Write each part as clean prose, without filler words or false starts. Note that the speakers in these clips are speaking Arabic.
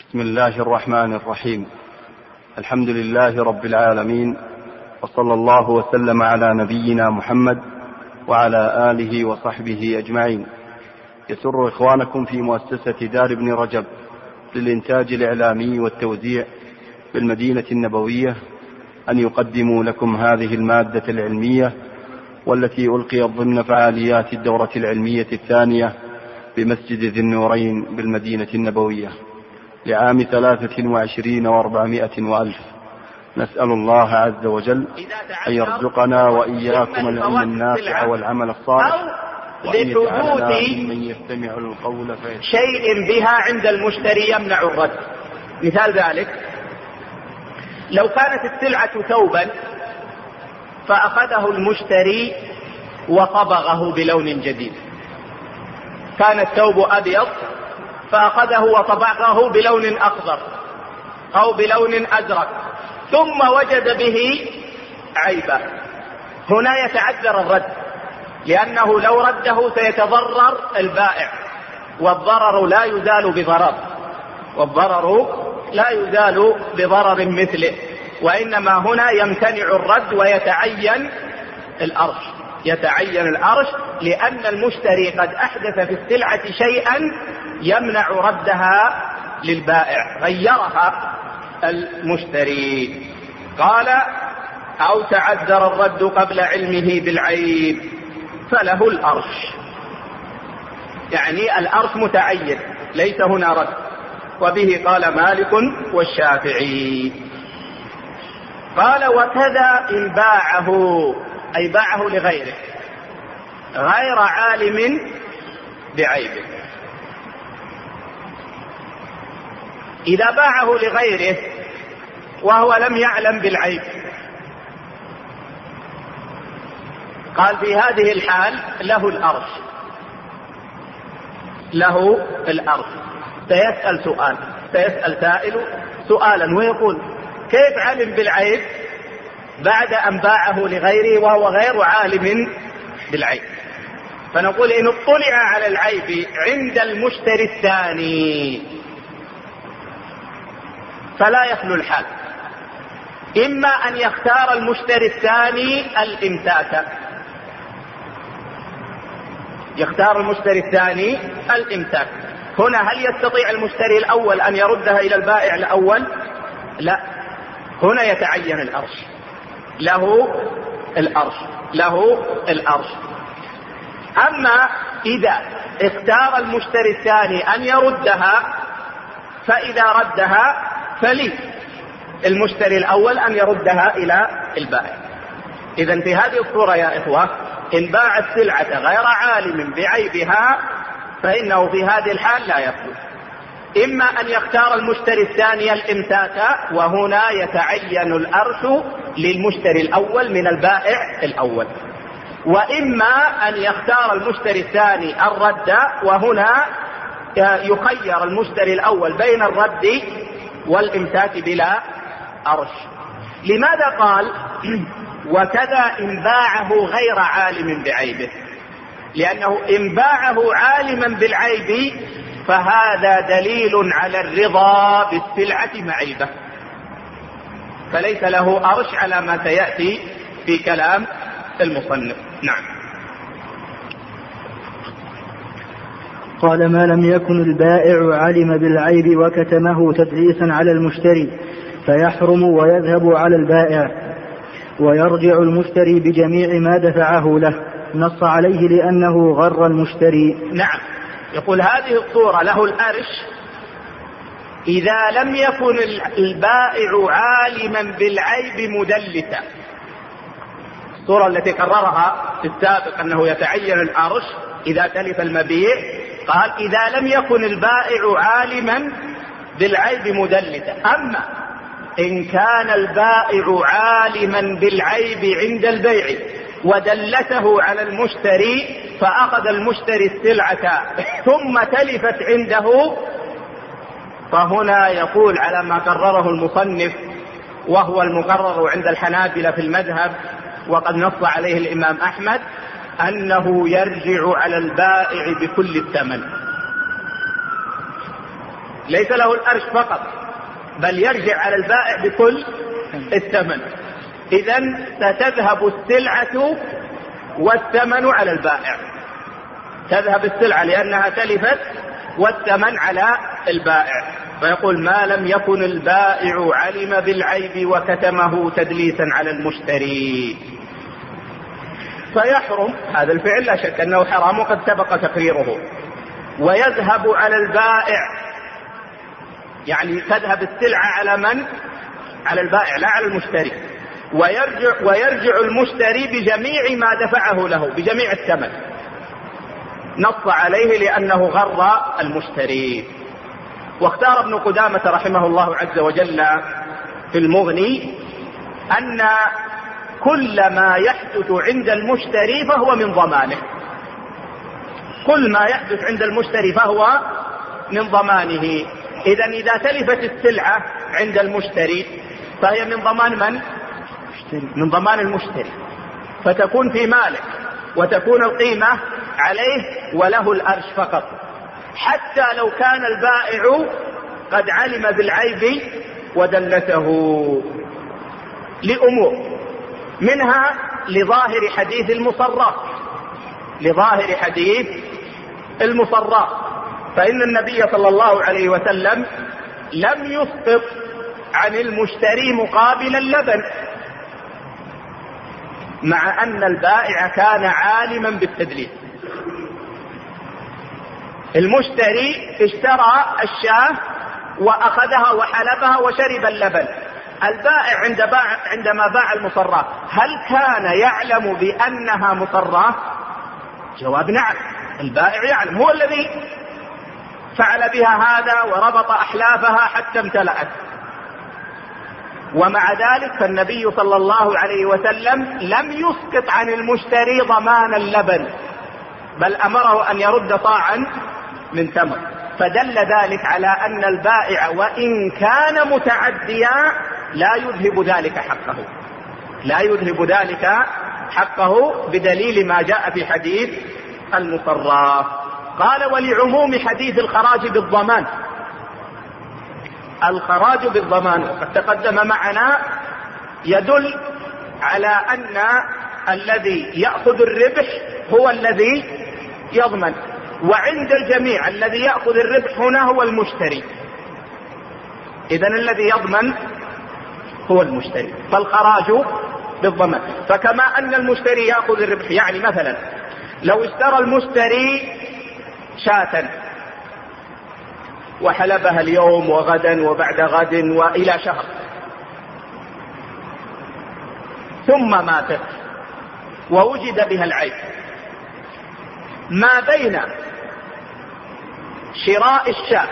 بسم الله الرحمن الرحيم. الحمد لله رب العالمين، وصلى الله وسلم على نبينا محمد وعلى آله وصحبه أجمعين. يسر إخوانكم في مؤسسة دار ابن رجب للإنتاج الإعلامي والتوزيع بالمدينة النبوية أن يقدموا لكم هذه المادة العلمية، والتي ألقيت ضمن فعاليات الدورة العلمية الثانية بمسجد ذي النورين بالمدينة النبوية لعام 23 و400 وألف. نسأل الله عز وجل أن يرزقنا وإياكم العلم النافع والعمل الصالح، وأن يجعلنا ممن يستمع القول شيء بها عند المشتري يمنع الرد. مثال ذلك لو كانت السلعة ثوبا فأخذه المشتري وصبغه بلون جديد، كان الثوب أبيض فأخذه وصبغه بلون أخضر أو بلون أزرق، ثم وجد به عيبا، هنا يتعذر الرد، لأنه لو رده سيتضرر البائع، والضرر لا يزال بضرر مثله، وإنما هنا يمتنع الرد ويتعين الأرش، لأن المشتري قد أحدث في السلعة شيئا يمنع ردها للبائع، غيرها المشتري. قال: أو تعذر الرد قبل علمه بالعيب فله الأرش، يعني الأرش متعين، ليس هنا رد. وبه قال مالك والشافعي. قال: وكذا إن باعه، أي باعه لغيره غير عالم بعيبه. إذا باعه لغيره وهو لم يعلم بالعيب، قال في هذه الحال له الأرش. سيسأل سائل سؤالا ويقول: كيف علم بالعيب بعد أن باعه لغيره وهو غير عالم بالعيب؟ فنقول: إن اطلع على العيب عند المشتري الثاني فلا يخلو الحال، إما أن يختار المشتري الثاني الإمساك. هنا هل يستطيع المشتري الأول أن يردها إلى البائع الأول؟ لا، هنا يتعين الأرش، له الأرش. أما إذا اختار المشتري الثاني أن يردها، فإذا ردها فلي المشتري الأول أن يردها إلى البائع. إذن في هذه الصورة يا إخوة، إن باع السلعة غير عالم بعيبها فإنه في هذه الحال لا يخلو، إما أن يختار المشتري الثاني الإمساك، وهنا يتعين الأرش للمشتري الأول من البائع الأول، وإما أن يختار المشتري الثاني الرد، وهنا يخير المشتري الأول بين الرد والإمساك بلا أرش. لماذا قال وكذا إن باعه غير عالم بعيبه؟ لأنه إن باعه عالما بالعيب فهذا دليل على الرضا بالسلعة معيبة، فليس له أرش على ما سيأتي في كلام المصنف. نعم. قال: ما لم يكن البائع علم بالعيب وكتمه تدليسا على المشتري فيحرم ويذهب على البائع، ويرجع المشتري بجميع ما دفعه له، نص عليه لأنه غر المشتري. نعم، يقول هذه الصورة له الأرش إذا لم يكن البائع عالما بالعيب مدلسا. الصورة التي قررها في السابق أنه يتعين الأرش إذا تلف المبيع، قال إذا لم يكن البائع عالما بالعيب مدلسا. أما إن كان البائع عالما بالعيب عند البيع ودلسه على المشتري، فأخذ المشتري السلعة ثم تلفت عنده، فهنا يقول على ما قرره المصنف، وهو المقرر عند الحنابلة في المذهب وقد نص عليه الإمام أحمد، أنه يرجع على البائع بكل الثمن. ليس له الأرش فقط، بل يرجع على البائع بكل الثمن. إذن ستذهب السلعة والثمن على البائع، تذهب السلعة لأنها تلفت والثمن على البائع. فيقول ما لم يكن البائع علم بالعيب وكتمه تدليسا على المشتري. فيحرم هذا الفعل، لا شك أنه حرام وقد سبق تقريره. ويذهب على البائع، يعني تذهب السلعة على من؟ على البائع لا على المشتري. ويرجع المشتري بجميع ما دفعه له، بجميع الثمن، نص عليه لأنه غر المشتري. واختار ابن قدامة رحمه الله عز وجل في المغني أن كل ما يحدث عند المشتري فهو من ضمانه، كل ما يحدث عند المشتري فهو من ضمانه. إذا تلفت السلعة عند المشتري فهي من ضمان من؟ من ضمان المشتري، فتكون في مالك وتكون القيمة عليه وله الأرش فقط، حتى لو كان البائع قد علم بالعيب ودلته لأمور، منها لظاهر حديث المصرات، لظاهر حديث المصرات، فإن النبي صلى الله عليه وسلم لم يسقط عن المشتري مقابل اللبن، مع أن البائع كان عالما بالتدليس. المشتري اشترى الشاة وأخذها وحلبها وشرب اللبن، البائع عندما باع المصرات هل كان يعلم بأنها مصرات؟ جواب نعم، البائع يعلم، هو الذي فعل بها هذا وربط أحلافها حتى امتلأت. ومع ذلك فالنبي صلى الله عليه وسلم لم يسقط عن المشتري ضمان اللبن، بل أمره أن يرد صاعا من تمر، فدل ذلك على أن البائع وإن كان متعديا لا يذهب ذلك حقه، لا يذهب ذلك حقه بدليل ما جاء في حديث المصرات. قال ولعموم حديث الخراج بالضمان، الخراج بالضمان قد تقدم معنا يدل على أن الذي يأخذ الربح هو الذي يضمن، وعند الجميع الذي يأخذ الربح هنا هو المشتري، إذن الذي يضمن هو المشتري، فالخراج بالضمان. فكما أن المشتري يأخذ الربح، يعني مثلا لو اشترى المشتري شاة وحلبها اليوم وغدا وبعد غد وإلى شهر، ثم ماتت ووجد بها العيب، ما بين شراء الشاة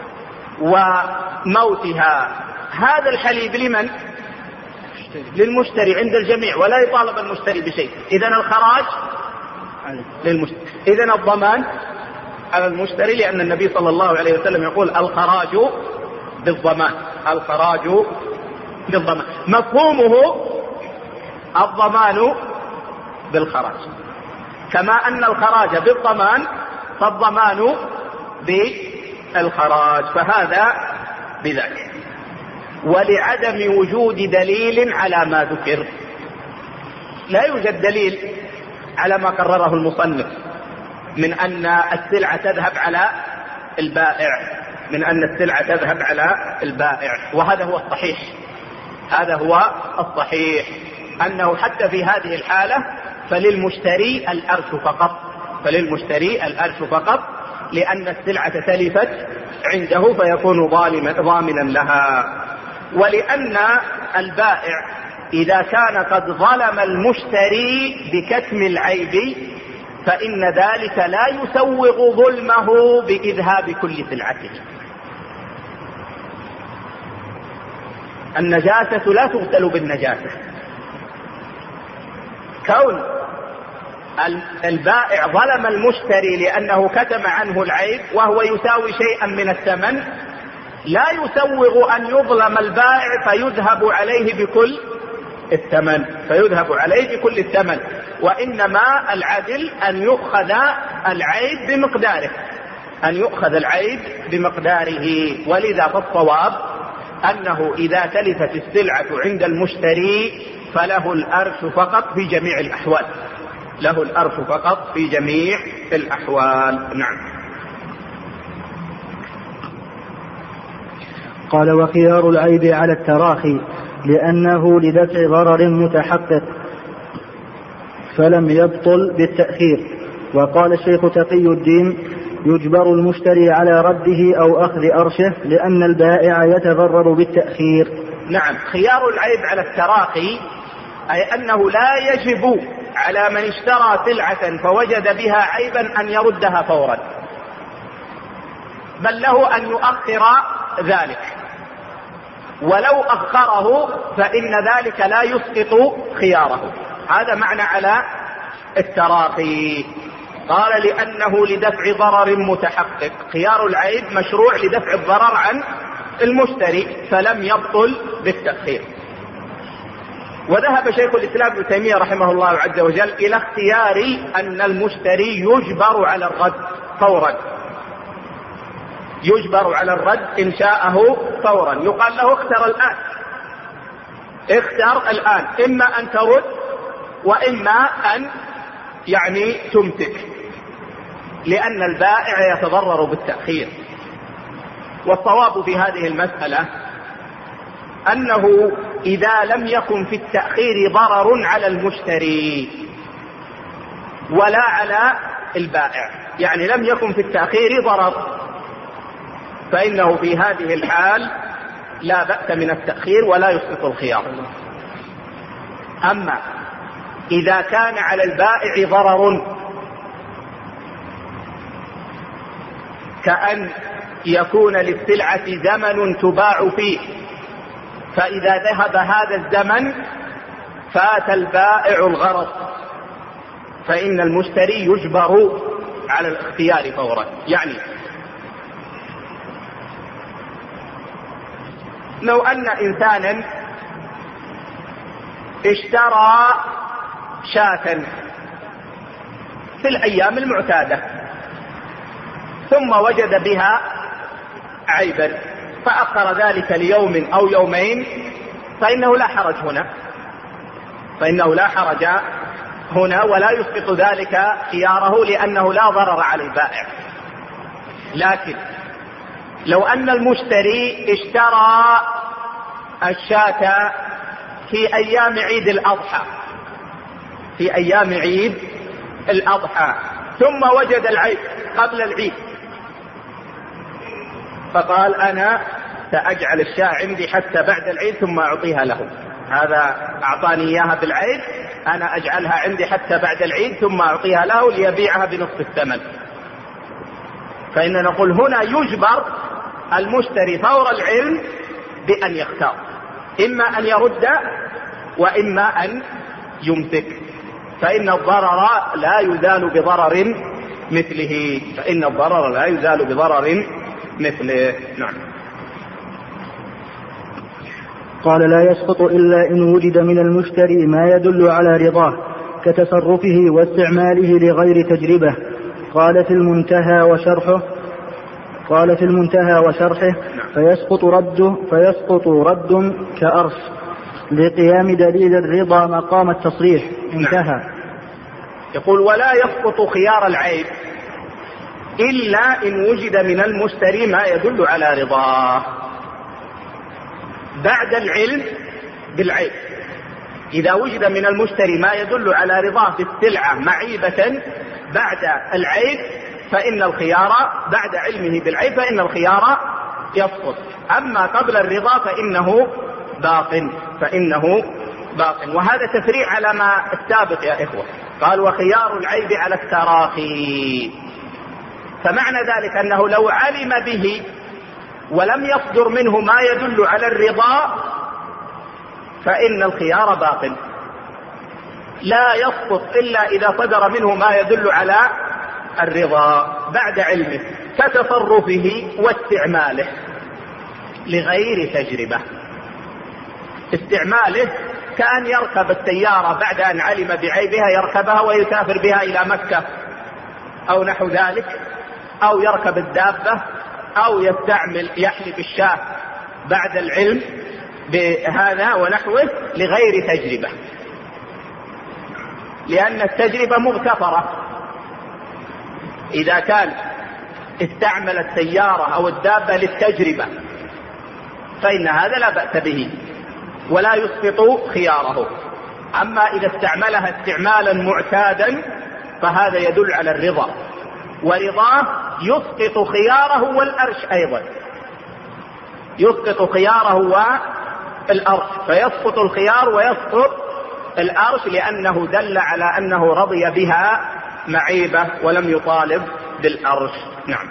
وموتها هذا الحليب لمن؟ للمشتري عند الجميع، ولا يطالب المشتري بشيء، إذن الخراج للمشتري، إذن الضمان على المشتري، لأن النبي صلى الله عليه وسلم يقول الخراج بالضمان، الخراج بالضمان، مفهومه الضمان بالخراج، كما أن الخراج بالضمان فالضمان بالخراج، فهذا بذلك. ولعدم وجود دليل على ما ذكر، لا يوجد دليل على ما قرره المصنف من أن السلعة تذهب على البائع، من أن السلعة تذهب على البائع، وهذا هو الصحيح، هذا هو الصحيح، أنه حتى في هذه الحالة فللمشتري الأرش فقط، فللمشتري الأرش فقط، لأن السلعة تلفت عنده فيكون ضامنا لها. ولأن البائع إذا كان قد ظلم المشتري بكتم العيب فإن ذلك لا يسوغ ظلمه بإذهاب كل سلعته. النجاسة لا تغسل بالنجاسة، كون البائع ظلم المشتري لأنه كتم عنه العيب وهو يساوي شيئا من الثمن لا يسوغ أن يظلم البائع فيذهب عليه بكل الثمن، فيذهب عليه بكل الثمن، وإنما العدل أن يؤخذ العيب بمقداره، أن يؤخذ العيب بمقداره. ولذا فالصواب أنه إذا تلفت السلعة عند المشتري فله الأرش فقط في جميع الأحوال، له الأرش فقط في جميع الأحوال. نعم. قال: وخيار العيب على التراخي لأنه لدفع ضرر متحقق فلم يبطل بالتأخير. وقال الشيخ تقي الدين: يجبر المشتري على رده أو أخذ أرشه لأن البائع يتضرر بالتأخير. نعم. خيار العيب على التراخي أي أنه لا يجب على من اشترى سلعة فوجد بها عيبا أن يردها فورا، بل له أن يؤخر ذلك، ولو أخره فإن ذلك لا يسقط خياره. هذا معنى على التراخي. قال: لأنه لدفع ضرر متحقق. خيار العيب مشروع لدفع الضرر عن المشتري فلم يبطل بالتأخير. وذهب شيخ الإسلام ابن تيمية رحمه الله عز وجل إلى اختيار أن المشتري يجبر على الرد فورا، يجبر على الرد إن شاءه فورا. يقال له: اختر الآن، اختر الآن، إما أن ترد وإما أن تمسك، لأن البائع يتضرر بالتأخير. والصواب في هذه المسألة أنه إذا لم يكن في التأخير ضرر على المشتري ولا على البائع، يعني لم يكن في التأخير ضرر، فإنه في هذه الحال لا بأس من التأخير ولا يسقط الخيار. أما إذا كان على البائع ضرر كأن يكون للسلعة زمن تباع فيه، فإذا ذهب هذا الزمن فات البائع الغرض، فإن المشتري يجبر على الاختيار فورا. يعني لو أن إنسانا اشترى شاة في الأيام المعتادة ثم وجد بها عيبا فأخر ذلك ليوم أو يومين، فإنه لا حرج هنا، فإنه لا حرج هنا ولا يسقط ذلك خياره، لأنه لا ضرر على البائع. لكن لو أن المشتري اشترى الشاة في أيام عيد الأضحى، في أيام عيد الأضحى، ثم وجد العيب قبل العيد فقال: أنا سأجعل الشاة عندي حتى بعد العيد ثم أعطيها له، هذا أعطاني إياها بالعيد، أنا أجعلها عندي حتى بعد العيد ثم أعطيها له ليبيعها بنصف الثمن. فإننا نقول هنا يجبر المشتري فور العلم بأن يختار، إما أن يرد وإما أن يمسك، فإن الضرر لا يزال بضرر مثله، فإن الضرر لا يزال بضرر مثله. نعم. قال: لا يسقط إلا إن وجد من المشتري ما يدل على رضاه كتصرفه واستعماله لغير تجربة. قال في المنتهى وشرحه: فيسقط رد كأرش لقيام دليل الرضا مقام التصريح. انتهى. يقول: ولا يسقط خيار العيب إلا إن وجد من المشتري ما يدل على رضاه بعد العلم بالعيب. إذا وجد من المشتري ما يدل على رضاه في السلعة معيبة بعد العيب فإن الخيار بعد علمه بالعيب فإن الخيار يسقط. أما قبل الرضا فإنه باق. وهذا تفريع على ما السابق يا إخوة. قال: وخيار العيب على التراخي، فمعنى ذلك أنه لو علم به ولم يصدر منه ما يدل على الرضا فإن الخيار باق، لا يسقط إلا إذا صدر منه ما يدل على الرضا بعد علمه كتصرفه واستعماله لغير تجربة. استعماله كأن يركب السيارة بعد أن علم بعيبها، يركبها ويسافر بها إلى مكة أو نحو ذلك، أو يركب الدابة أو يحلب الشاة بعد العلم بهذا ونحوه لغير تجربة، لأن التجربة مغتفرة. إذا كان استعمل السيارة أو الدابة للتجربة فإن هذا لا بأس به ولا يسقط خياره. أما إذا استعملها استعمالا معتادا فهذا يدل على الرضا، ورضاه يسقط خياره والأرش أيضا، يسقط خياره والأرش، فيسقط الخيار ويسقط الأرش لأنه دل على أنه رضي بها معيبة ولم يطالب بالأرش. نعم.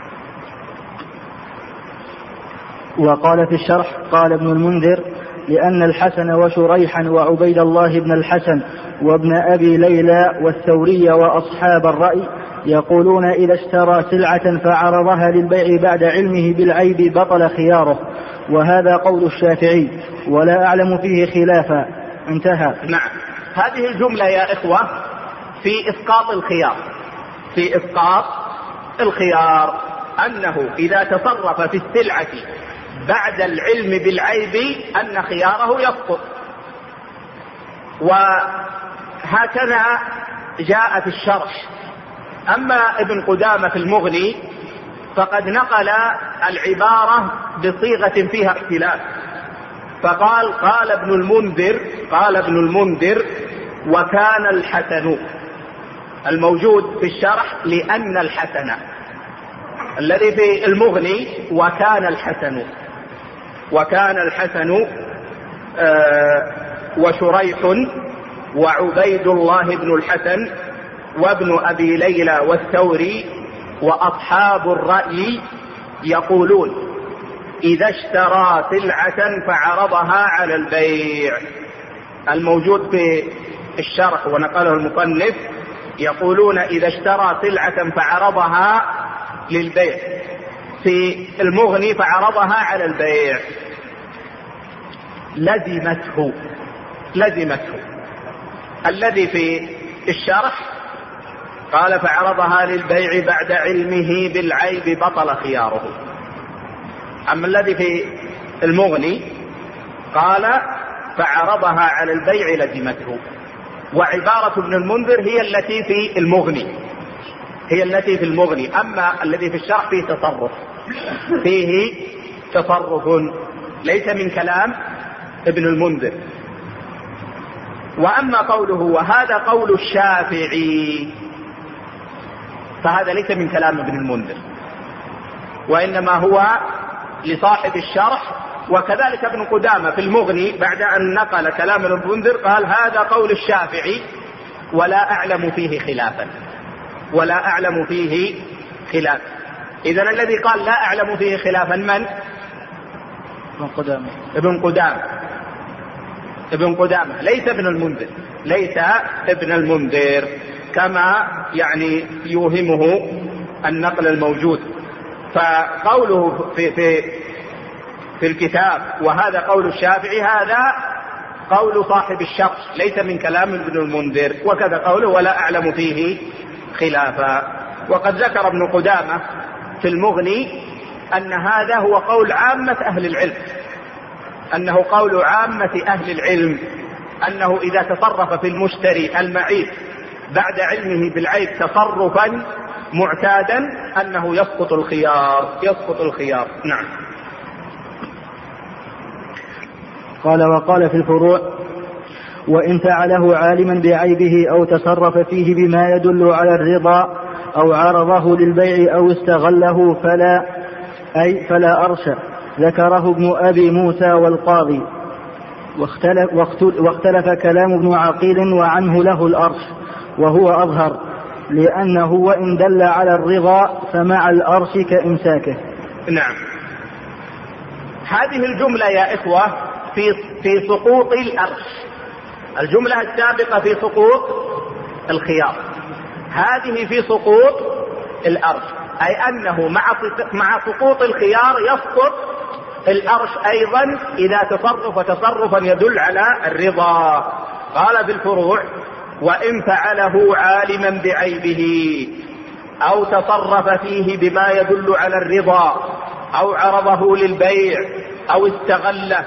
وقال في الشرح قال ابن المنذر: لأن الحسن وشريحا وعبيد الله بن الحسن وابن أبي ليلى والثوري وأصحاب الرأي يقولون إذا اشترى سلعة فعرضها للبيع بعد علمه بالعيب بطل خياره، وهذا قول الشافعي ولا أعلم فيه خلافا. انتهى. نعم. هذه الجملة يا إخوة في إسقاط الخيار، في إسقاط الخيار، أنه إذا تصرف في السلعة بعد العلم بالعيب أن خياره يسقط. وهكذا جاء في الشرح. أما ابن قدامة في المغني فقد نقل العبارة بصيغة فيها اختلاف، فقال قال ابن المنذر وكان الحسن. الموجود في الشرح لأن الحسن، الذي في المغني وكان الحسن وشريح وعبيد الله بن الحسن وابن أبي ليلى والثوري وأصحاب الرأي يقولون إذا اشترى سلعة فعرضها على البيع. الموجود في الشرح ونقله المصنف يقولون إذا اشترى سلعة فعرضها للبيع، في المغني فعرضها على البيع لزمته. الذي في الشرح قال فعرضها للبيع بعد علمه بالعيب بطل خياره. أما الذي في المغني قال فعرضها على البيع لزمته. وعبارة ابن المنذر هي التي في المغني، أما الذي في الشرح فيه تصرف ليس من كلام ابن المنذر. وأما قوله وهذا قول الشافعي فهذا ليس من كلام ابن المنذر، وإنما هو لصاحب الشرح. وكذلك ابن قدامة في المغني بعد أن نقل كلام ابن المنذر قال هذا قول الشافعي ولا أعلم فيه خلافا. إذن الذي قال لا أعلم فيه خلافا من؟ ابن قدامة ليس ابن المنذر كما يعني يوهمه النقل الموجود. فقوله في الكتاب وهذا قول الشافعي هذا قول صاحب الشرح ليس من كلام ابن المنذر، وكذا قوله ولا أعلم فيه خلافا. وقد ذكر ابن قدامة في المغني أن هذا هو قول عامة أهل العلم، أنه إذا تصرف في المشتري المعيب بعد علمه بالعيب تصرفا معتادا أنه يسقط الخيار. نعم. وقال في الفروع وإن فعله عالما بعيبه أو تصرف فيه بما يدل على الرضا أو عرضه للبيع أو استغله فلا أرش. ذكره ابن أبي موسى والقاضي. واختلف كلام ابن عقيل وعنه له الأرش، وهو أظهر، لأنه وإن دل على الرضا فمع الأرش كإمساكه. نعم. هذه الجملة يا إخوة في سقوط الأرش. الجملة السابقة في سقوط الخيار، هذه في سقوط الأرش، أي أنه مع سقوط الخيار يسقط الأرش أيضا إذا تصرف تصرفا يدل على الرضا. قال في الفروع وإن فعله عالما بعيبه أو تصرف فيه بما يدل على الرضا أو عرضه للبيع أو استغله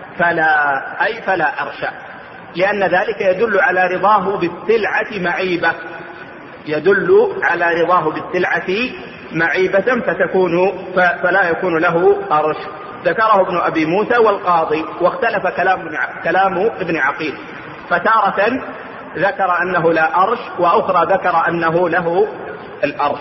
فلا أرش، لأن ذلك يدل على رضاه بالسلعة معيبة، يدل على رضاه بالسلعة معيبة فلا يكون له أرش. ذكره ابن أبي موسى والقاضي، واختلف كلام ابن عقيل، فتارة ذكر أنه لا أرش، وأخرى ذكر أنه له الأرش.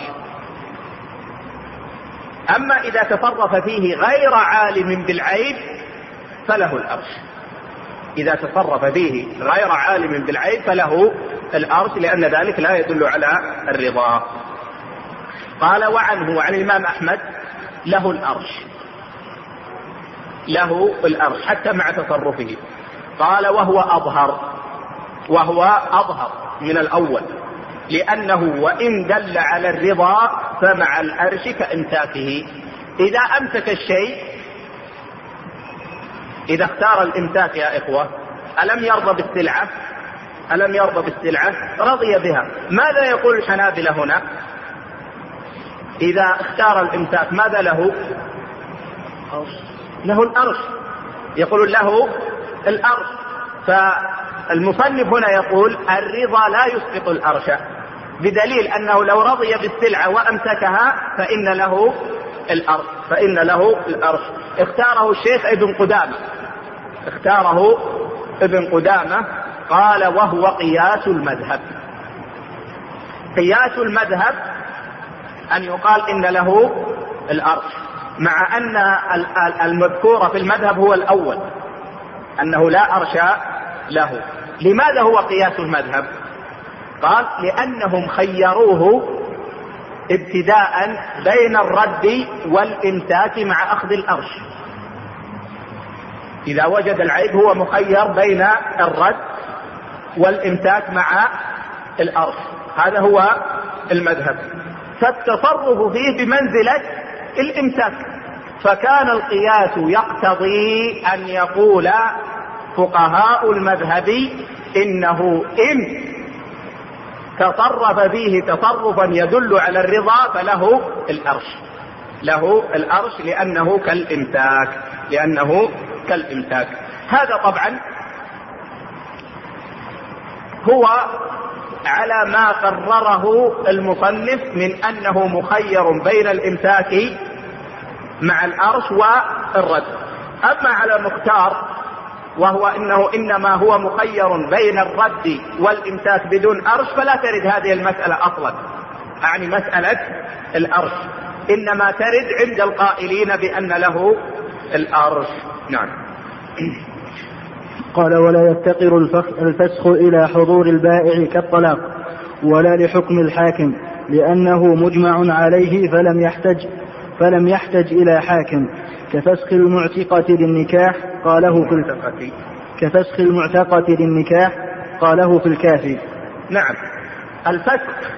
أما إذا تصرف فيه غير عالم بالعيب فله الأرش، إذا تصرف فيه غير عالم بالعيب فله الأرش، لأن ذلك لا يدل على الرضا. قال وعنه وعن الإمام أحمد له الأرش، له الأرش حتى مع تصرفه. قال وهو أظهر من الأول، لأنه وإن دل على الرضا فمع الأرش كإمساكه. إذا أمسك الشيء، إذا اختار الإمساك يا إخوة، ألم يرضى بالسلعة؟ رضي بها. ماذا يقول الحنابلة هنا؟ إذا اختار الإمساك ماذا له؟ له الأرش، يقول له الأرش. فالمصنف هنا يقول الرضا لا يسقط الأرش، بدليل أنه لو رضي بالسلعة وأمسكها فإن له الأرش. اختاره الشيخ ابن قدامة قال وهو قياس المذهب. قياس المذهب أن يقال إن له الأرش، مع أن المذكور في المذهب هو الأول أنه لا أرش له. لماذا هو قياس المذهب؟ قال لأنهم خيروه ابتداء بين الرد والإمساك مع أخذ الأرش. إذا وجد العيب هو مخير بين الرد والإمساك مع الأرش، هذا هو المذهب. فالتصرف فيه بمنزلة الإمساك، فكان القياس يقتضي أن يقول فقهاء المذهب إنه إن تصرف فيه تصرفا يدل على الرضا فله الأرش، لأنه كالإمساك. هذا طبعا هو على ما قرره المصنف من أنه مخير بين الإمساك مع الأرش والرد. أما على مختار وهو إنما هو مخير بين الرد والإمساك بدون أرش، فلا ترد هذه المسألة أصلا، يعني مسألة الأرش إنما ترد عند القائلين بأن له الأرش. نعم. قال ولا يفتقر الفسخ إلى حضور البائع كالطلاق ولا لحكم الحاكم، لأنه مجمع عليه فلم يحتج إلى حاكم، كفسخ المعتقة للنكاح قاله في الكافي. نعم. الفسخ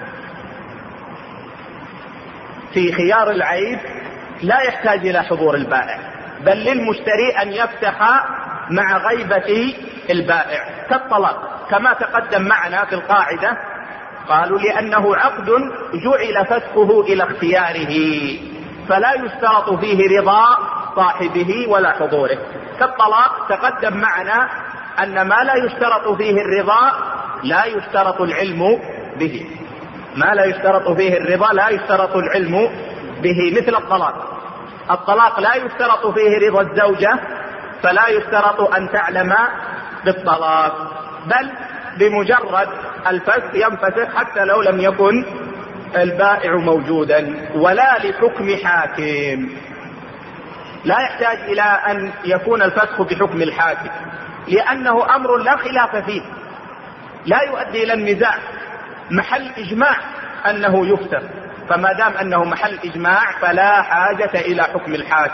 في خيار العيب لا يحتاج إلى حضور البائع، بل للمشتري أن يفتح مع غيبة البائع كالطلاق، كما تقدم معنا في القاعدة. قالوا لأنه عقد جعل فسخه إلى اختياره، فلا يشترط فيه رضا صاحبه ولا حضوره. كالطلاق تقدم معنا أن ما لا يشترط فيه الرضا لا يشترط العلم به، ما لا يشترط فيه الرضا لا يشترط العلم به، مثل الطلاق لا يشترط فيه رضا الزوجة، فلا يشترط أن تعلم بالطلاق، بل بمجرد الفسخ ينفسخ حتى لو لم يكن البائع موجودا. ولا لحكم حاكم، لا يحتاج إلى أن يكون الفسخ بحكم الحاكم، لأنه أمر لا خلاف فيه، لا يؤدي إلى النزاع، محل إجماع أنه يفسخ، فما دام أنه محل إجماع فلا حاجة إلى حكم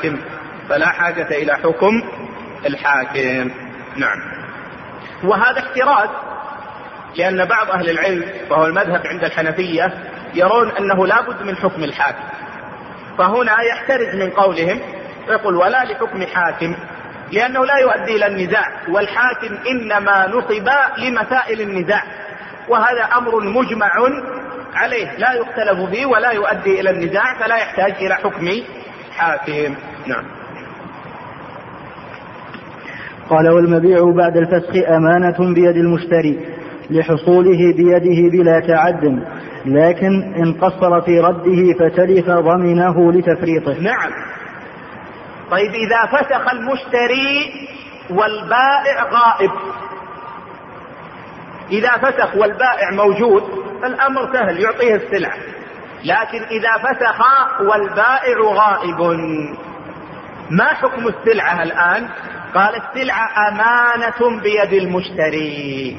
الحاكم. نعم. وهذا احتراز، لأن بعض أهل العلم وهو المذهب عند الحنفية يرون أنه لا بد من حكم الحاكم، فهنا يحترز من قولهم يقول ولا لحكم حاكم، لأنه لا يؤدي إلى النزاع، والحاكم إنما نصب لمسائل النزاع، وهذا أمر مجمع عليه لا يختلف فيه ولا يؤدي إلى النزاع، فلا يحتاج إلى حكم حاكم. نعم. قال والمبيع بعد الفسخ أمانة بيد المشتري لحصوله بيده بلا تعد، لكن إن قصر في رده فتلف ضمنه لتفريطه. نعم. طيب إذا فسخ المشتري والبائع غائب، إذا فسخ والبائع موجود الأمر سهل يعطيه السلعة، لكن إذا فسخ والبائع غائب ما حكم السلعة الآن؟ قال السلعة أمانة بيد المشتري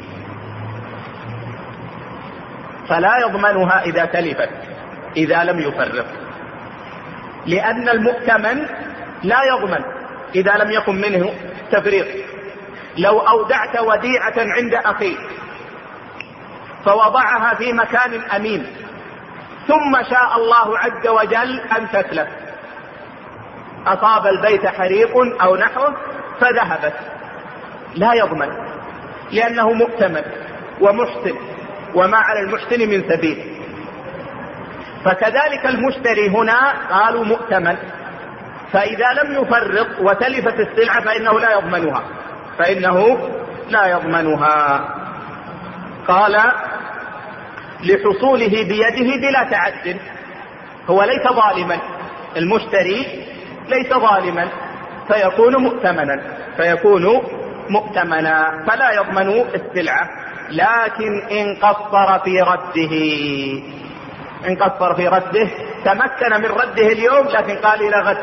فلا يضمنها إذا تلفت إذا لم يفرط، لأن المؤتمن لا يضمن إذا لم يكن منه تفريط. لو أودعت وديعة عند أخيك فوضعها في مكان أمين ثم شاء الله عز وجل أن تتلف، أصاب البيت حريق أو نحوه فذهبت، لا يضمن لأنه مؤتمن ومحسن وما على المحسن من سبيل. فكذلك المشتري هنا قالوا مؤتمن، فإذا لم يفرط وتلفت السلعة فإنه لا يضمنها. قال لحصوله بيده بلا تعد، هو ليس ظالما، المشتري ليس ظالما فيكون مؤتمنا فلا يضمن السلعة، لكن إن قصر في رده تمكن من رده اليوم لكن قال إلى غد،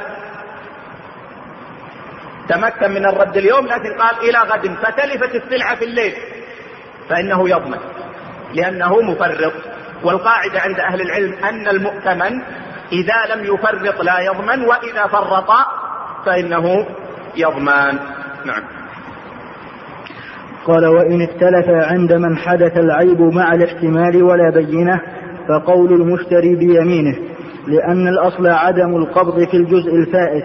تمكن من الرد اليوم لكن قال إلى غد، فتلفت السلعة في الليل فإنه يضمن لأنه مفرط. والقاعدة عند أهل العلم أن المؤتمن إذا لم يفرط لا يضمن، وإذا فرط فإنه يضمن. نعم. قال وإن اختلف عند من حدث العيب مع الاحتمال ولا بينة فقول المشتري بيمينه، لأن الأصل عدم القبض في الجزء الفائت،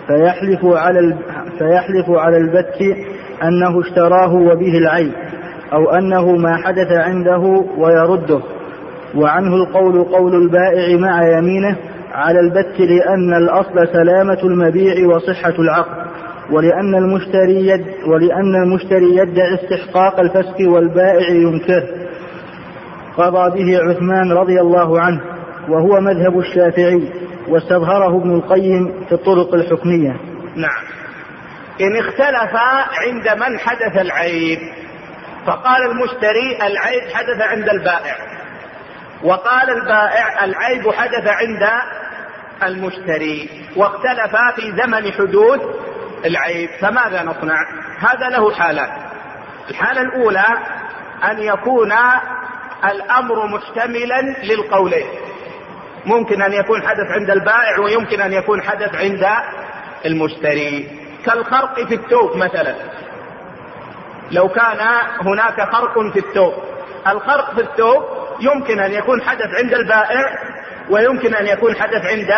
فيحلف على البت أنه اشتراه وبه العيب، أو أنه ما حدث عنده ويرده. وعنه القول قول البائع مع يمينه على البت، لأن الأصل سلامة المبيع وصحة العقد، ولأن المشتري يدعي استحقاق الفسق والبائع ينكره. قضى به عثمان رضي الله عنه، وهو مذهب الشافعي، واستظهره ابن القيم في الطرق الحكمية. نعم. إن اختلف عند من حدث العيب، فقال المشتري العيب حدث عند البائع، وقال البائع العيب حدث عند المشتري، واختلفا في زمن حدوث العيب، فماذا نصنع؟ هذا له حالات. الحالة الأولى أن يكون الأمر محتملا للقولين، ممكن أن يكون حدث عند البائع ويمكن أن يكون حدث عند المشتري، كالخرق في الثوب مثلا. لو كان هناك خرق في الثوب، الخرق في الثوب يمكن أن يكون حدث عند البائع ويمكن أن يكون حدث عند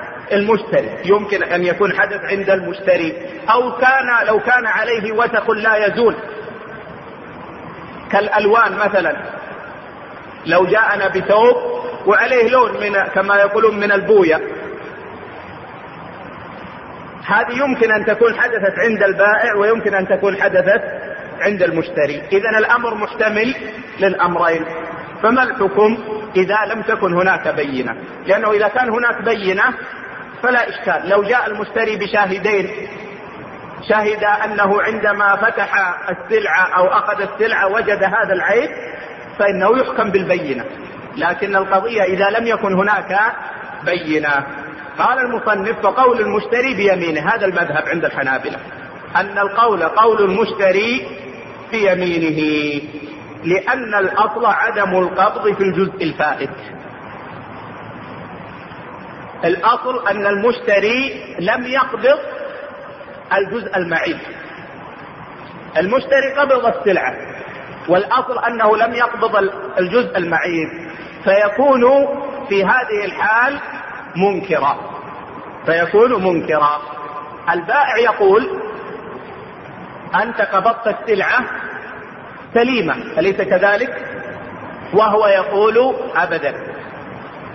المشتري، أو لو كان عليه وسخ لا يزول كالألوان مثلا، لو جاءنا بثوب وعليه لون كما يقولون من البوية، هذه يمكن أن تكون حدثت عند البائع ويمكن أن تكون حدثت عند المشتري. إذن الأمر محتمل للأمرين، فما الحكم إذا لم تكن هناك بينة؟ لأنه إذا كان هناك بينة فلا إشكال. لو جاء المشتري بشاهدين شهد أنه عندما فتح السلعة أو أخذ السلعة وجد هذا العيب فإنه يحكم بالبينة، لكن القضية إذا لم يكن هناك بينة. قال المصنف فقول المشتري بيمينه، هذا المذهب عند الحنابلة، أن القول قول المشتري بيمينه، لأن الأصل عدم القبض في الجزء الفائت. الأصل أن المشتري لم يقبض الجزء المعيب، المشتري قبض السلعة، والأصل أنه لم يقبض الجزء المعيب، فيكون في هذه الحال منكرا. البائع يقول أنت قبضت السلعة سليمة، أليس كذلك؟ وهو يقول أبدا،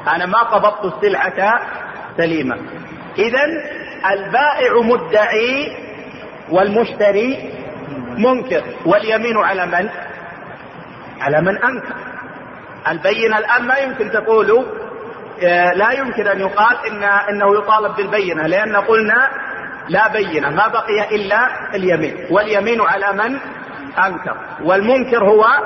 أنا ما قبضت السلعة سليمة. إذن البائع مدعي والمشتري منكر، واليمين على من؟ على من أنكر. البينة الآن ما يمكن تقولوا، لا يمكن أن يقال إنه يطالب بالبينة، لأن قلنا لا بينة، ما بقي إلا اليمين، واليمين على من أنكر، والمنكر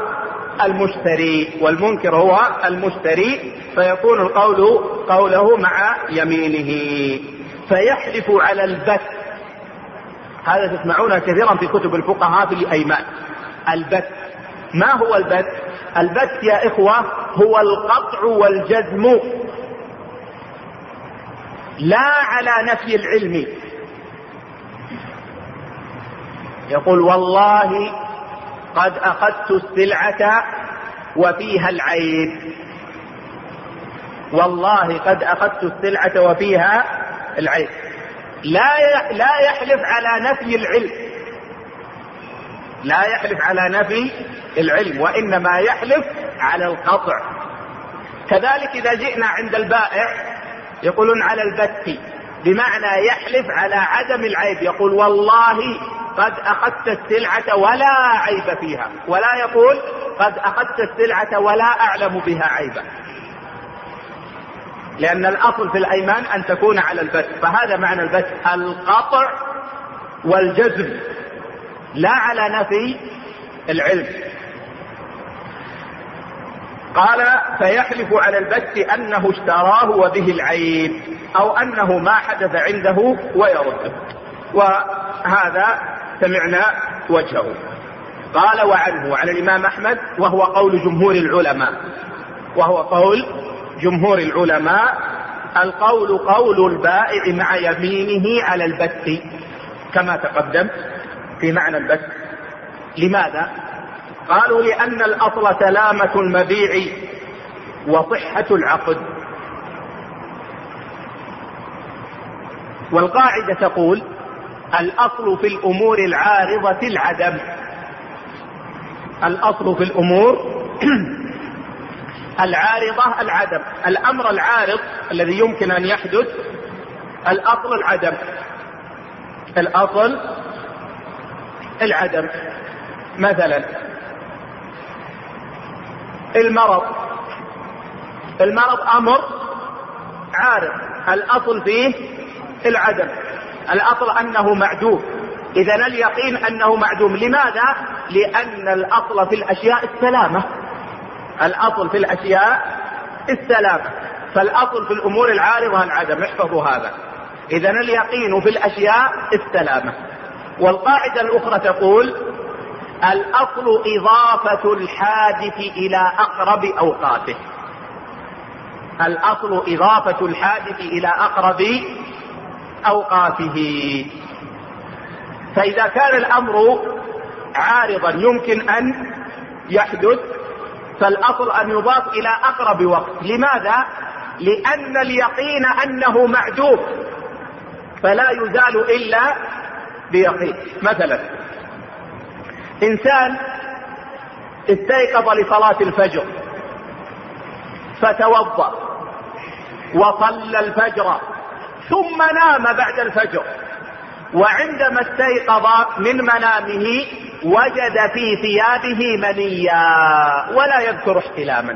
هو المشتري، فيكون القول قوله مع يمينه. فيحلف على البت، هذا تسمعونه كثيرا في كتب الفقهاء في الأيمان. البت، ما هو البت؟ البت يا إخوة هو القطع والجزم، لا على نفي العلم. يقول والله قد أخذت السلعة وفيها العيب، والله قد أخذت السلعة وفيها العيب، لا يحلف على نفي العلم، لا يحلف على نفي العلم، وإنما يحلف على القطع. كذلك إذا جئنا عند البائع يقولون على البت، بمعنى يحلف على عدم العيب، يقول والله قد أخذت السلعة ولا عيب فيها، ولا يقول قد أخذت السلعة ولا أعلم بها عيبا، لأن الأصل في الأيمان أن تكون على البت. فهذا معنى البت، القطع والجزم، لا على نفي العلم. قال فيحلف على البت أنه اشتراه وبه العيب، أو أنه ما حدث عنده ويرده، وهذا سمعنا وجهه. قال وعنه، على الإمام أحمد، وهو قول جمهور العلماء، القول قول البائع مع يمينه على البت، كما تقدم في معنى البت. لماذا؟ قالوا لأن الأصل سلامة المبيع وصحة العقد، والقاعدة تقول الأصل في الأمور العارضة العدم، الأصل في الأمور العارضة العدم. الأمر العارض الذي يمكن أن يحدث الأصل العدم، الأصل العدم. مثلا المرض أمر عارض، الأصل فيه العدم، الأصل أنه معدوم، إذن اليقين أنه معدوم. لماذا؟ لأن الأصل في الأشياء السلامة، الأصل في الأشياء السلامة، فالأصل في الأمور العارضة العدم، احفظوا هذا. إذن اليقين في الأشياء السلامة. والقاعدة الأخرى تقول الأصل إضافة الحادث إلى أقرب أوقاته، الأصل إضافة الحادث إلى أقرب أوقاته. فإذا كان الأمر عارضا يمكن أن يحدث، فالأصل أن يضاف إلى أقرب وقت. لماذا؟ لأن اليقين أنه معدوم، فلا يزال إلا بيقين. مثلا إنسان استيقظ لصلاة الفجر فتوضأ وصلى الفجر ثم نام بعد الفجر، وعندما استيقظ من منامه وجد في ثيابه منيا ولا يذكر احتلاما،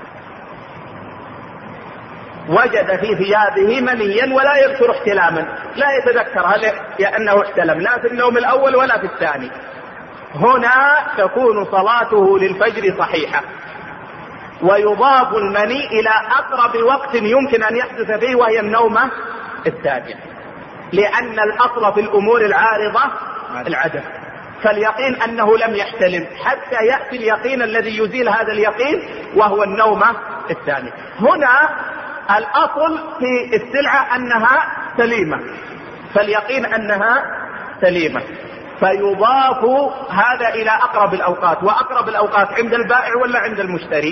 وجد في ثيابه منيا ولا يذكر احتلاما، لا يتذكر هل أنه احتلم، لا في النوم الأول ولا في الثاني. هنا تكون صلاته للفجر صحيحة، ويضاف المني إلى أقرب وقت يمكن أن يحدث فيه، وهي النومة الثانية، لأن الأصل في الأمور العارضة العدم. فاليقين أنه لم يحتلم حتى يأتي اليقين الذي يزيل هذا اليقين، وهو النومة الثانية. هنا الأصل في السلعة أنها سليمة، فاليقين أنها سليمة، فيضاف هذا إلى أقرب الأوقات. وأقرب الأوقات عند البائع ولا عند المشتري؟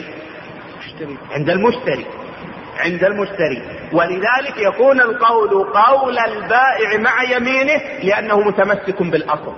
عند المشتري. ولذلك يكون القول قول البائع مع يمينه، لأنه متمسك بالأصل،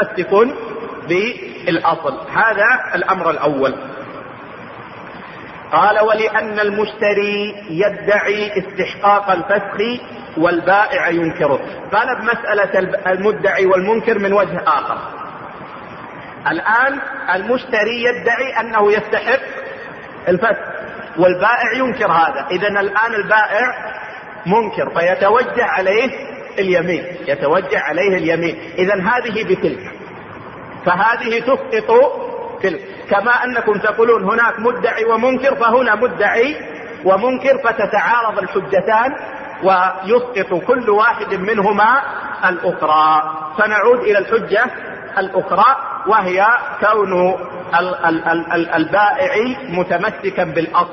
هذا الأمر الأول. قال ولأن المشتري يدعي استحقاق الفسخ والبائع ينكره. قال بمسألة المدعي والمنكر من وجه آخر. الآن المشتري يدعي أنه يستحق الفسخ والبائع ينكر هذا، إذن الآن البائع منكر فيتوجه عليه اليمين، إذن هذه بتلك، فهذه تسقط تلك، كما أنكم تقولون هناك مدعي ومنكر، فهنا مدعي ومنكر فتتعارض الحجتان ويسقط كل واحد منهما الأخرى. فنعود إلى الحجة الأخرى وهي كون البائع متمسكا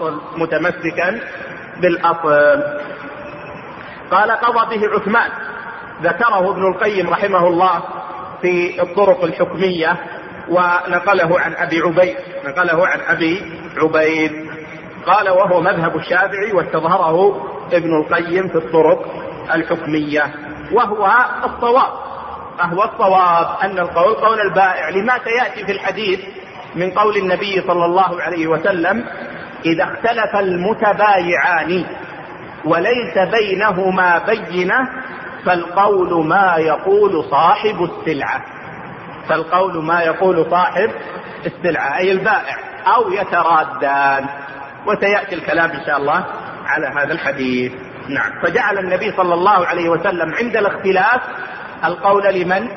بالأصل. قال قضى به عثمان، ذكره ابن القيم رحمه الله في الطرق الحكمية ونقله عن أبي عبيد، قال وهو مذهب الشافعي واستظهره ابن القيم في الطرق الحكمية، وهو الصواب أن القول قول البائع، لما سيأتي في الحديث من قول النبي صلى الله عليه وسلم: إذا اختلف المتبايعان وليس بينهما بينة فالقول ما يقول صاحب السلعة، أي البائع، أو يترادان، وسيأتي الكلام إن شاء الله على هذا الحديث. نعم. فجعل النبي صلى الله عليه وسلم عند الاختلاف القول لمن؟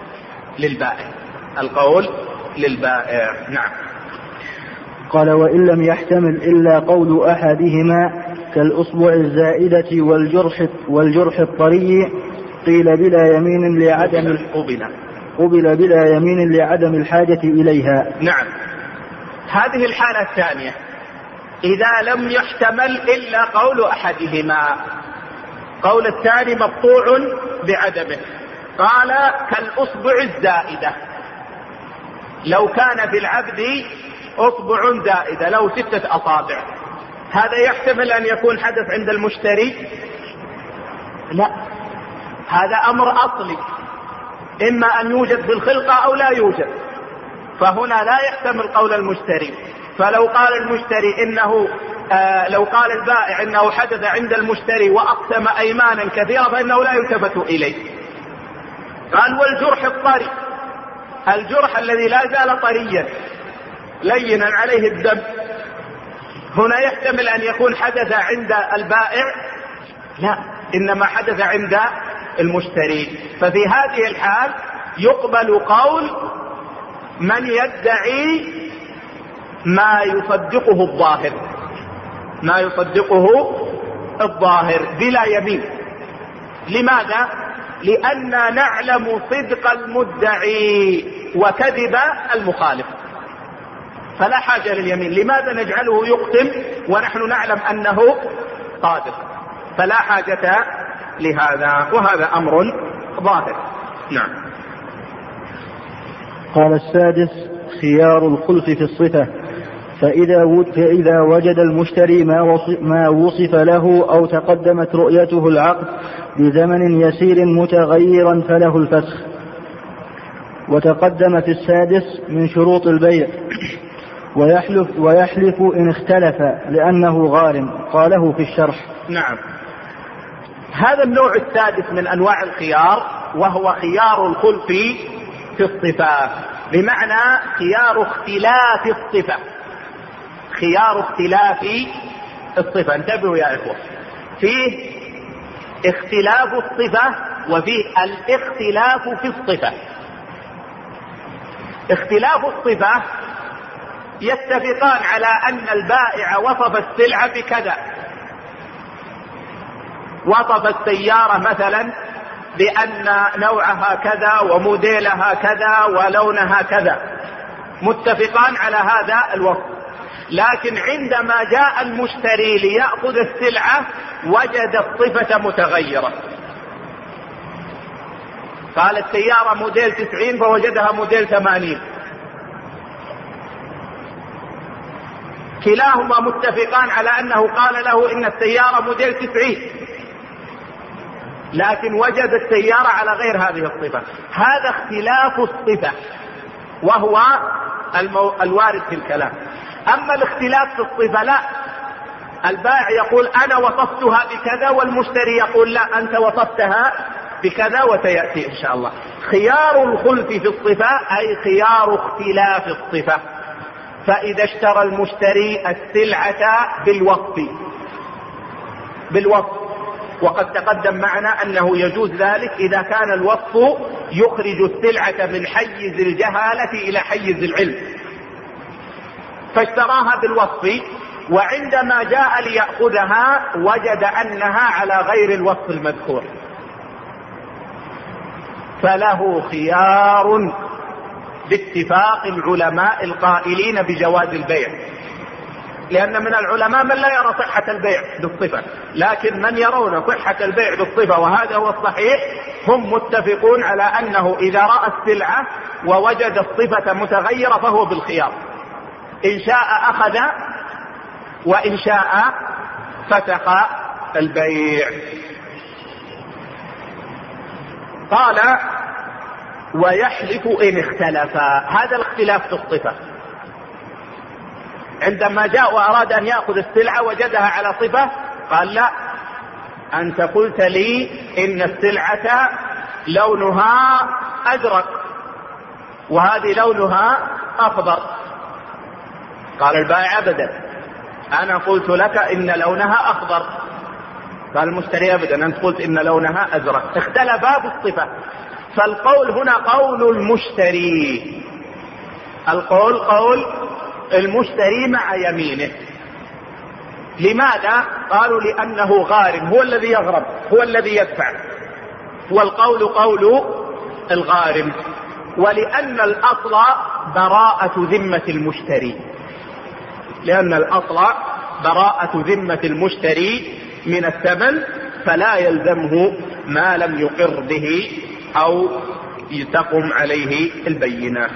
للبائع. نعم. قال وإن لم يحتمل إلا قول أحدهما كالأصبع الزائدة والجرح الطري قيل بلا يمين لعدم قبل بلا يمين لعدم الحاجة إليها. نعم. هذه الحالة الثانية، إذا لم يحتمل إلا قول أحدهما، قول الثاني مقطوع بعدمه. قال كالأصبع الزائدة، لو كان في العبد أصبع زائدة، لو 6 أصابع، هذا يحتمل أن يكون حدث عند المشتري؟ لا، هذا أمر أصلي، إما أن يوجد في الخلقة أو لا يوجد، فهنا لا يحتمل قول المشتري. فلو قال المشتري لو قال البائع إنه حدث عند المشتري وأقسم أيمانا كثيرة فإنه لا يلتفت إليه. قال والجرح الطري، الجرح الذي لا زال طريا لينا عليه الدم، هنا يحتمل أن يكون حدث عند البائع؟ لا، إنما حدث عند المشتري. ففي هذه الحال يقبل قول من يدعي ما يصدقه الظاهر بلا يمين. لماذا؟ لأننا نعلم صدق المدعي وكذب المخالف، فلا حاجة لليمين. لماذا نجعله يقسم ونحن نعلم أنه صادق؟ فلا حاجة لهذا، وهذا أمر ظاهر. نعم. قال السادس خيار الخلف في الصفة، فإذا وجد المشتري ما وصف له أو تقدمت رؤيته العقد بزمن يسير متغيرا فله الفسخ. وتقدم في السادس من شروط البيع ويحلف إن اختلف لأنه غارم، قاله في الشرح. نعم. هذا النوع السادس من أنواع الخيار، وهو خيار الخلف في الصفة، بمعنى خيار اختلاف الصفة. انتبهوا يا إخوة، فيه اختلاف الصفة وفيه الاختلاف في الصفة. اختلاف الصفة يتفقان على أن البائع وصف السلعة بكذا، وصف السيارة مثلا بأن نوعها كذا وموديلها كذا ولونها كذا، متفقان على هذا الوصف. لكن عندما جاء المشتري ليأخذ السلعة وجد الصفة متغيرة، قال السيارة موديل 90 فوجدها موديل 80، كلاهما متفقان على أنه قال له إن السيارة موديل 90، لكن وجد السيارة على غير هذه الصفة. هذا اختلاف الصفة وهو الوارد في الكلام. أما الاختلاف في الصفة لا، البائع يقول أنا وصفتها بكذا والمشتري يقول لا أنت وصفتها بكذا، وسيأتي إن شاء الله. خيار الخلف في الصفة أي خيار اختلاف الصفة. فإذا اشترى المشتري السلعة بالوصف، وقد تقدم معنا أنه يجوز ذلك إذا كان الوصف يخرج السلعة من حيز الجهالة إلى حيز العلم، فاشتراها بالوصف، وعندما جاء ليأخذها وجد أنها على غير الوصف المذكور، فله خيار باتفاق العلماء القائلين بجواز البيع، لأن من العلماء من لا يرى صحة البيع بالصفة، لكن من يرون صحة البيع بالصفة وهذا هو الصحيح هم متفقون على أنه إذا رأى السلعة ووجد الصفة متغيرة فهو بالخيار، إن شاء أخذ وإن شاء فسخ البيع. قال ويحلف إن اختلفا. هذا الاختلاف في الصفة، عندما جاء وأراد أن يأخذ السلعة وجدها على صفة قال لا، أنت قلت لي إن السلعة لونها أزرق وهذه لونها أخضر. قال البائع أبدا، أنا قلت لك إن لونها أخضر. قال المشتري أبدا، أنت قلت إن لونها أزرق. اختلفا في الصفة، فالقول هنا قول المشتري، القول قول المشتري مع يمينه. لماذا؟ قالوا لأنه غارم، هو الذي يغرم، هو الذي يدفع، والقول قول الغارم، ولأن الأصل براءة ذمة المشتري، لأن الأصل براءة ذمة المشتري من الثمن، فلا يلزمه ما لم يقر به أو تقم عليه البينة.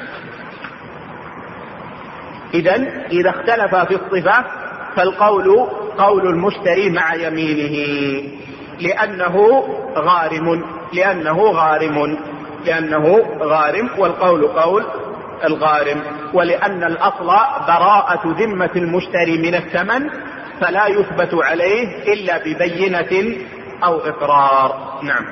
إذن إذا اختلف في الصفة فالقول قول المشتري مع يمينه، لأنه غارم، والقول قول الغارم، ولأن الأصل براءة ذمة المشتري من الثمن، فلا يثبت عليه إلا ببينة أو إقرار. نعم.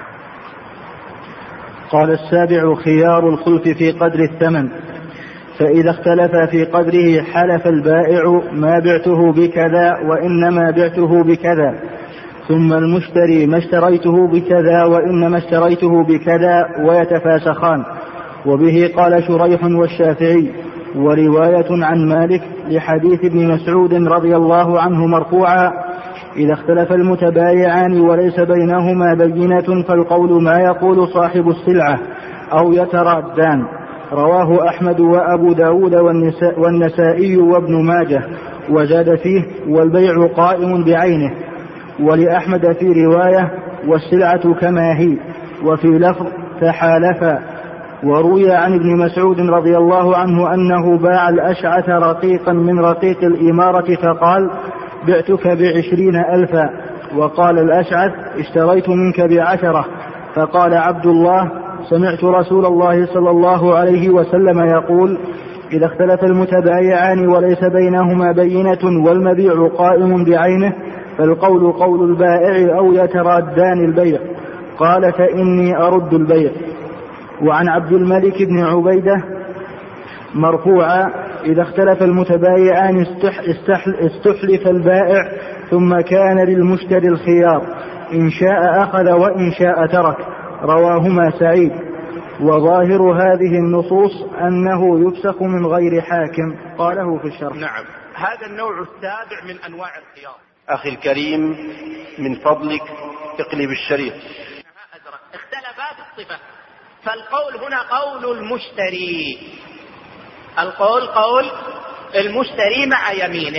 قال السابع خيار الخلف في قدر الثمن، فإذا اختلف في قدره حلف البائع ما بعته بكذا وإنما بعته بكذا، ثم المشتري ما اشتريته بكذا وإنما اشتريته بكذا، ويتفاسخان. وبه قال شريح والشافعي، ورواية عن مالك لحديث ابن مسعود رضي الله عنه مرفوعا: إذا اختلف المتبايعان وليس بينهما بينة فالقول ما يقول صاحب السلعة أو يترادان. رواه أحمد وأبو داود والنسائي وابن ماجه، وزاد فيه: والبيع قائم بعينه. ولأحمد في رواية: والسلعة كما هي. وفي لفظ: تحالفا. وروي عن ابن مسعود رضي الله عنه أنه باع الأشعث رقيقا من رقيق الإمارة فقال: بعتك ب20,000. وقال الأشعث: اشتريت منك ب10. فقال عبد الله: سمعت رسول الله صلى الله عليه وسلم يقول: إذا اختلف المتبايعان وليس بينهما بينة والمبيع قائم بعينه فالقول قول البائع أو يترادان البيع. قال: فإني أرد البيع. وعن عبد الملك بن عبيدة مرفوعا: إذا اختلف المتبايعان استحلف البائع ثم كان للمشتري الخيار، إن شاء أخذ وإن شاء ترك. رواهما سعيد. وظاهر هذه النصوص أنه يفسخ من غير حاكم. قاله في الشرح. نعم. هذا النوع السابع من أنواع الخيار. أخي الكريم، من فضلك اقلب الشريط. اختلفا في الصفة، فالقول هنا قول المشتري، القول قول المشتري مع يمينه.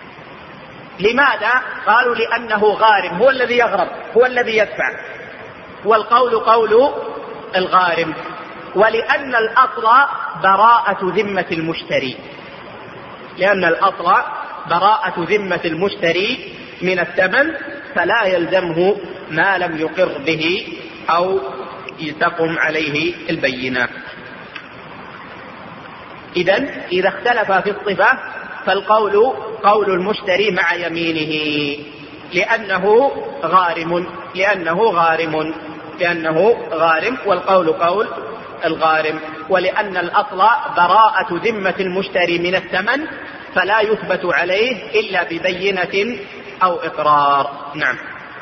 لماذا؟ قالوا لأنه غارم، هو الذي يغرم، هو الذي يدفع، والقول قول الغارم، ولأن الأصل براءة ذمة المشتري، لأن الأصل براءة ذمة المشتري من الثمن، فلا يلزمه ما لم يقر به أو تقم عليه البينة. إذن إذا اختلف في الصفة فالقول قول المشتري مع يمينه لأنه غارم والقول قول الغارم، ولأن الأصل براءة ذمة المشتري من الثمن فلا يثبت عليه إلا ببينة أو إقرار. نعم.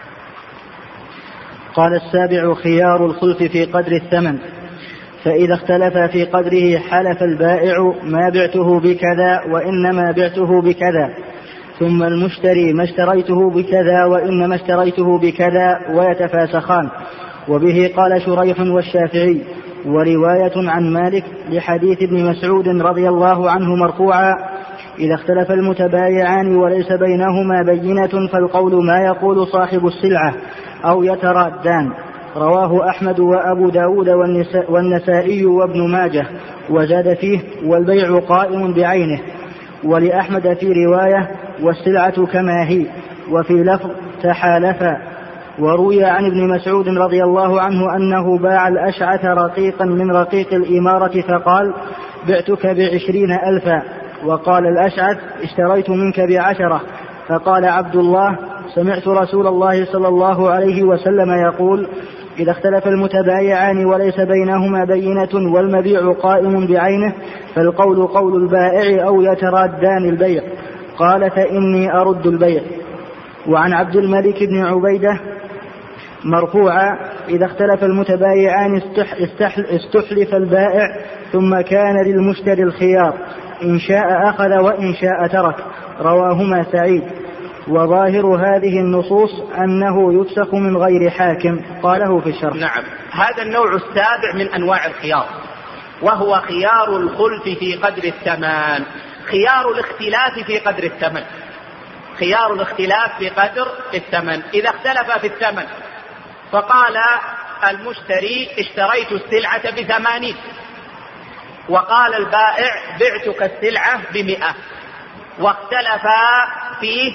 قال السابع: خيار الخلف في قدر الثمن، فإذا اختلف في قدره حلف البائع ما بعته بكذا وإنما بعته بكذا، ثم المشتري ما اشتريته بكذا وإنما اشتريته بكذا، ويتفاسخان. وبه قال شريح والشافعي. ورواية عن مالك لحديث ابن مسعود رضي الله عنه مرفوعا: إذا اختلف المتبايعان وليس بينهما بينة فالقول ما يقول صاحب السلعة أو يترادان. رواه أحمد وأبو داود والنسائي وابن ماجه، وزاد فيه: والبيع قائم بعينه. ولأحمد في رواية: والسلعة كما هي. وفي لفظ: تحالفا. وروي عن ابن مسعود رضي الله عنه أنه باع الأشعث رقيقا من رقيق الإمارة فقال: بعتك ب20,000. وقال الأشعث: اشتريت منك ب10. فقال عبد الله: سمعت رسول الله صلى الله عليه وسلم يقول: إذا اختلف المتبايعان وليس بينهما بينة والمبيع قائم بعينه فالقول قول البائع أو يترادان البيع. قال: فإني أرد البيع. وعن عبد الملك بن عبيدة مرفوعا: إذا اختلف المتبايعان استحلف البائع ثم كان للمشتري الخيار، إن شاء أخذ وإن شاء ترك. رواهما سعيد. وظاهر هذه النصوص أنه يفسخ من غير حاكم. قاله في الشرح. نعم. هذا النوع السابع من أنواع الخيار، وهو خيار الخلف في قدر الثمن، خيار الاختلاف في قدر الثمن. خيار الاختلاف في قدر الثمن. إذا اختلف في الثمن فقال المشتري: اشتريت السلعة ب80، وقال البائع: بعتك السلعة ب100، واختلفا فيه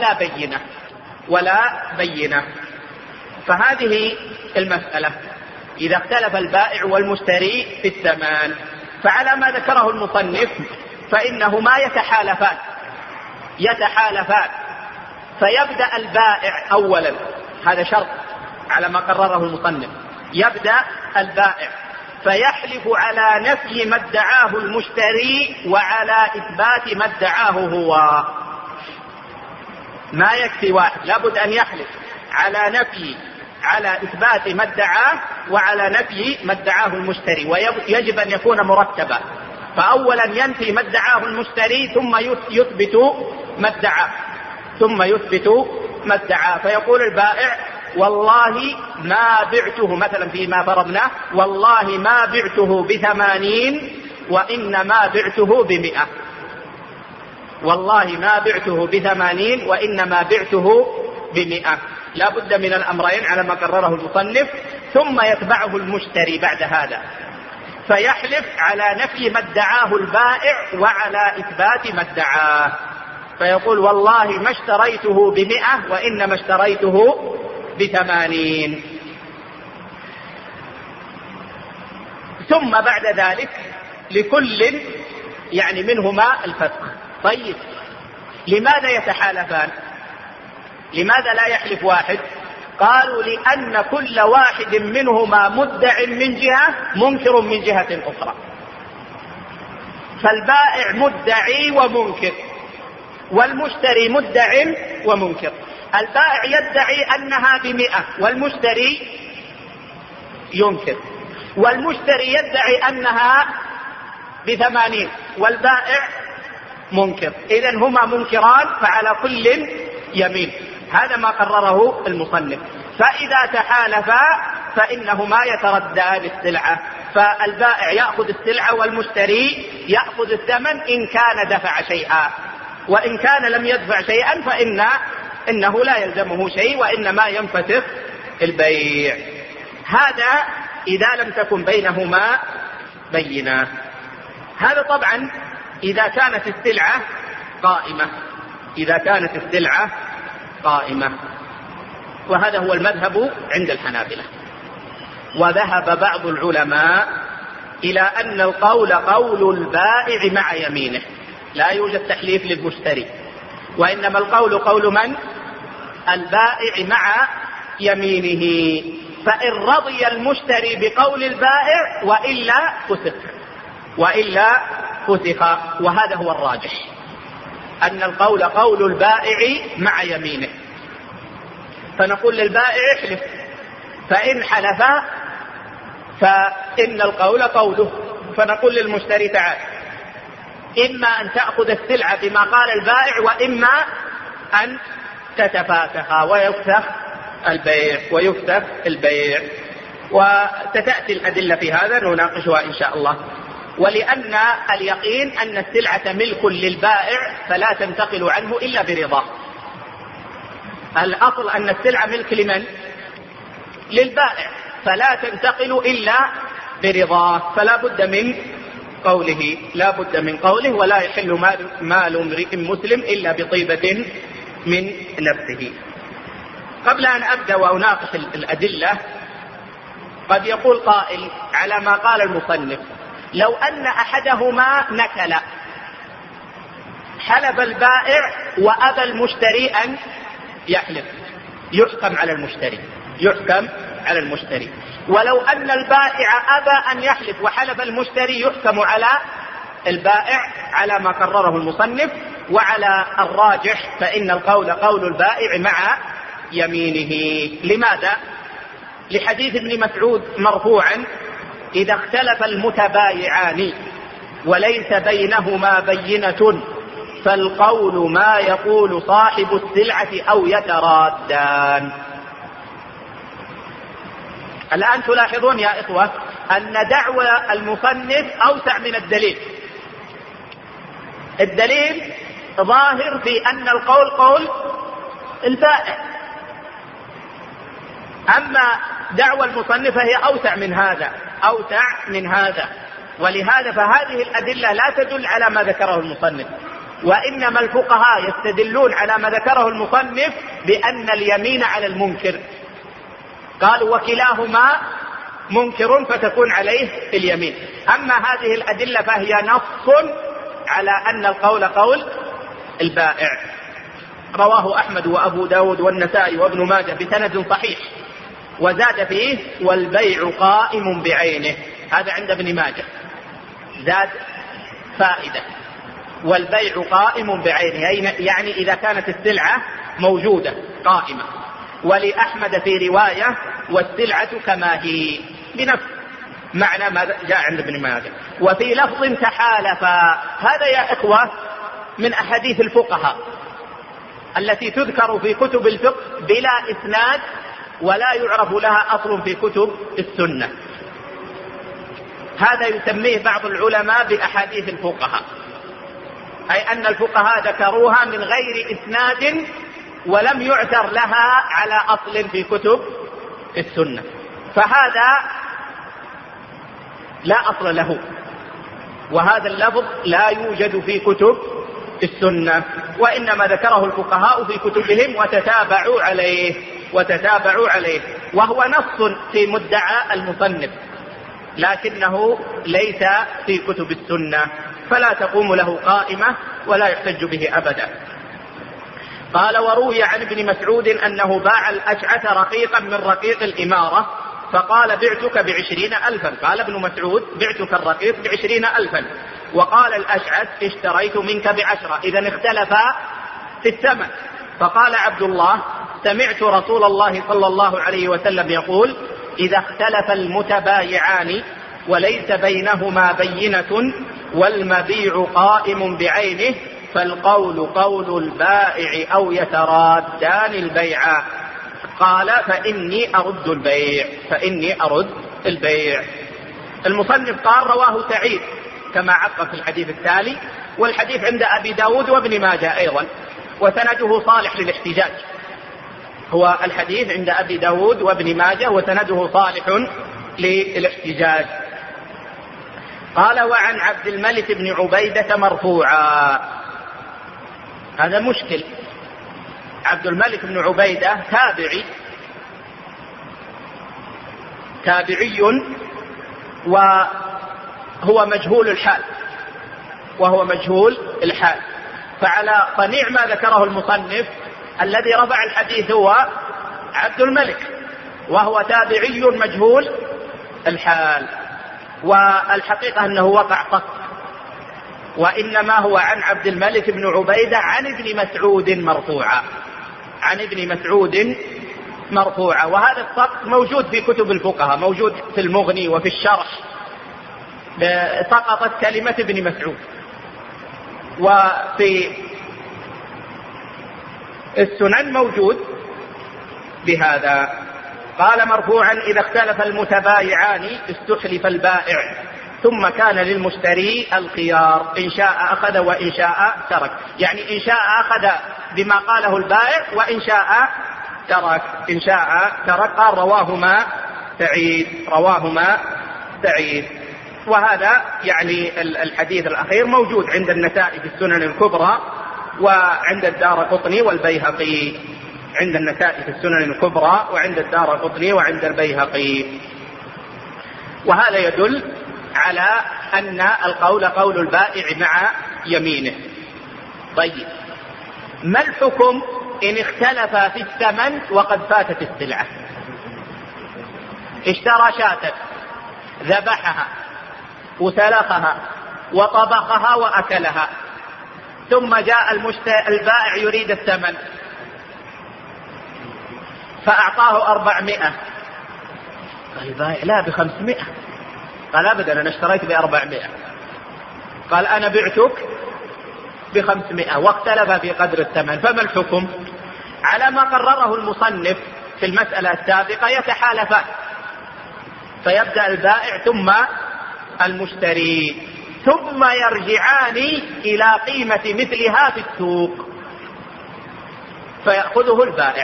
ولا بينة. فهذه المسألة إذا اختلف البائع والمشتري في الثمن، فعلى ما ذكره المصنف فإنهما يتحالفان. فيبدأ البائع أولا، هذا شرط على ما قرره المصنف، يبدأ البائع فيحلف على نفي ما ادعاه المشتري وعلى إثبات ما ادعاه هو. ما يكفي واحد، لابد أن يحلف على إثبات ما ادعاه وعلى نفي ما ادعاه المشتري، ويجب أن يكون مرتبا. فأولا ينفي ما ادعاه المشتري ثم يثبت ما ادعاه. فيقول البائع: والله ما بعته، مثلا فيما فرضنا، والله ما بعته ب80 وإنما بعته ب100. والله ما بعته ب80 وإنما بعته ب100. لا بد من الأمرين على ما قرره المصنف. ثم يتبعه المشتري بعد هذا فيحلف على نفي ما ادعاه البائع وعلى إثبات ما ادعاه، فيقول: والله ما اشتريته ب100 وإنما اشتريته ب80. ثم بعد ذلك لكل منهما الفسخ. طيب، لماذا يتحالفان؟ لماذا لا يحلف واحد؟ قالوا: لأن كل واحد منهما مدع من جهة منكر من جهة أخرى. فالبائع مدعي ومنكر، والمشتري مدع ومنكر. البائع يدعي أنها ب100 والمشتري ينكر، والمشتري يدعي أنها ب80 والبائع منكر. إذن هما منكران، فعلى كل يمين. هذا ما قرره المصنف. فإذا تحالفا فإنهما يتردان السلعة، فالبائع يأخذ السلعة والمشتري يأخذ الثمن إن كان دفع شيئا، وإن كان لم يدفع شيئا فإنه لا يلزمه شيء وإنما ينفسخ البيع. هذا إذا لم تكن بينهما بينة. هذا طبعا إذا كانت السلعة قائمة، وهذا هو المذهب عند الحنابلة. وذهب بعض العلماء إلى أن القول قول البائع مع يمينه، لا يوجد تحليف للمشتري، وإنما القول قول من؟ البائع مع يمينه، فإن رضي المشتري بقول البائع وإلا فسخ. وهذا هو الراجح، أن القول قول البائع مع يمينه، فنقول للبائع احلف، فإن حلف فإن القول قوله، فنقول للمشتري تعال، إما أن تأخذ السلعة بما قال البائع، وإما أن تتفاسخ ويفسخ البيع. وستأتي الأدلة في هذا نناقشها إن شاء الله. ولأن اليقين أن السلعة ملك للبائع فلا تنتقل عنه إلا برضاه. الأصل أن السلعة ملك لمن؟ للبائع، فلا تنتقل إلا برضاه، فلا بد من قوله ولا يحل مال امرئ مسلم إلا بطيبة من نفسه. قبل أن أبدأ وأناقش الأدلة، قد يقول قائل على ما قال المصنف: لو أن أحدهما نكل، حلف البائع وأبى المشتري أن يحلف، يحكم على المشتري. ولو أن البائع أبى أن يحلف وحلف المشتري، يحكم على البائع على ما قرره المصنف. وعلى الراجح فإن القول قول البائع مع يمينه. لماذا؟ لحديث ابن مسعود مرفوعا: إذا اختلف المتبايعان وليس بينهما بينة فالقول ما يقول صاحب السلعة أو يترادان. الآن تلاحظون يا إخوة أن دعوى المصنف أوسع من الدليل. الدليل ظاهر في أن القول قول البائع، أما دعوى المصنف هي أوسع من هذا. ولهذا فهذه الأدلة لا تدل على ما ذكره المصنف، وإنما الفقهاء يستدلون على ما ذكره المصنف بأن اليمين على المنكر، قالوا وكلاهما منكر فتكون عليه اليمين. أما هذه الأدلة فهي نص على أن القول قول البائع. رواه أحمد وأبو داود والنسائي وابن ماجه بسند صحيح، وزاد فيه: والبيع قائم بعينه. هذا عند ابن ماجه زاد فائدة: والبيع قائم بعينه، يعني إذا كانت السلعة موجودة قائمة. ولأحمد في رواية: والسلعة كما هي، بنفس معنى ما جاء عند ابن ماجه. وفي لفظ تحالفا. هذا يا إخوة من أحاديث الفقهاء التي تذكر في كتب الفقه بلا إسناد، ولا يعرف لها أصل في كتب السنة. هذا يسميه بعض العلماء بأحاديث الفقهاء، أي أن الفقهاء ذكروها من غير إسناد ولم يعثر لها على أصل في كتب السنة، فهذا لا أصل له، وهذا اللفظ لا يوجد في كتب السنة، وإنما ذكره الفقهاء في كتبهم وتتابعوا عليه، وهو نص في مدعى المصنف، لكنه ليس في كتب السنة، فلا تقوم له قائمة ولا يحتج به أبدا. قال: وروي عن ابن مسعود أنه باع الأشعث رقيقا من رقيق الإمارة فقال: بعتك ب20,000. قال ابن مسعود: بعتك الرقيق ب20,000. وقال الأشعث: اشتريت منك ب10. إذن اختلفا في الثمن. فقال عبد الله: سمعت رسول الله صلى الله عليه وسلم يقول: إذا اختلف المتبايعان وليس بينهما بينة والمبيع قائم بعينه فالقول قول البائع أو يترادان البيع. قال: فإني أرد البيع. المصنف قال: رواه سعيد كما عقب في الحديث التالي، والحديث عند أبي داود وابن ماجه أيضا، وسنده صالح للاحتجاج. هو الحديث عند أبي داود وابن ماجه وسنده صالح للاحتجاج. قال: وعن عبد الملك بن عبيدة مرفوعا. هذا مشكل. عبد الملك بن عبيدة تابعي وهو مجهول الحال، وهو مجهول الحال. فعلى صنيع ما ذكره المصنف الذي رفع الحديث هو عبد الملك، وهو تابعي مجهول الحال، والحقيقة أنه وقع قط، وإنما هو عن عبد الملك بن عبيدة عن ابن مسعود مرفوعا، عن ابن مسعود مرفوعا. وهذا السقط موجود في كتب الفقهاء، موجود في المغني وفي الشرح، سقطت كلمة ابن مسعود. وفي السنن موجود بهذا. قال مرفوعا: إذا اختلف المتبايعان استحلف البائع ثم كان للمشتري الخيار، إن شاء أخذ وإن شاء ترك. يعني إن شاء أخذ بما قاله البائع وإن شاء ترك، إن شاء ترك. قال رواهما سعيد. وهذا يعني الحديث الأخير موجود عند النسائي في السنن الكبرى وعند الدارقطني والبيهقي، عند النسائي في السنن الكبرى وعند الدارقطني وعند البيهقي. وهذا يدل على أن القول قول البائع مع يمينه. طيب، ما الحكم إن اختلف في الثمن وقد فاتت السلعة؟ اشترى شاة ذبحها وسلخها وطبخها وأكلها، ثم جاء البائع يريد الثمن فأعطاه 400. قال البائع: لا، ب500. قال: أبدا، أنا اشتريت ب400. قال: أنا بعتك ب500، واختلف في قدر الثمن. فما الحكم؟ على ما قرره المصنف في المسألة السابقة يتحالفان، فيبدأ البائع ثم المشتري، ثم يرجعان إلى قيمة مثلها في السوق فيأخذه البائع.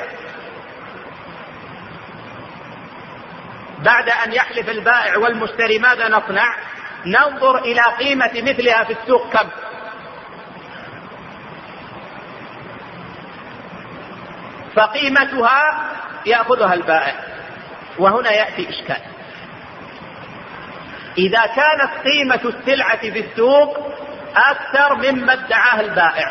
بعد أن يحلف البائع والمشتري ماذا نصنع؟ ننظر إلى قيمة مثلها في السوق كم، فقيمتها يأخذها البائع. وهنا يأتي إشكال: إذا كانت قيمة السلعة في السوق أكثر مما ادعاه البائع،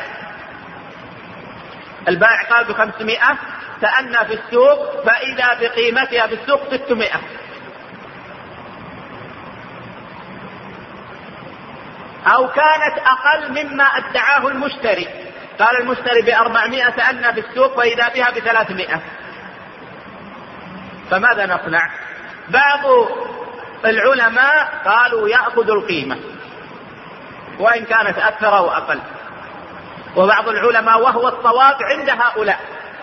البائع قال ب500، سألنا في السوق فإذا بقيمتها في السوق 600، أو كانت أقل مما ادعاه المشتري، قال المشتري ب400، سألنا في السوق فإذا بها ب300، فماذا نصنع؟ بعض العلماء قالوا يأخذ القيمة وإن كانت أكثر أو أقل، وبعض العلماء وهو الصواب عند هؤلاء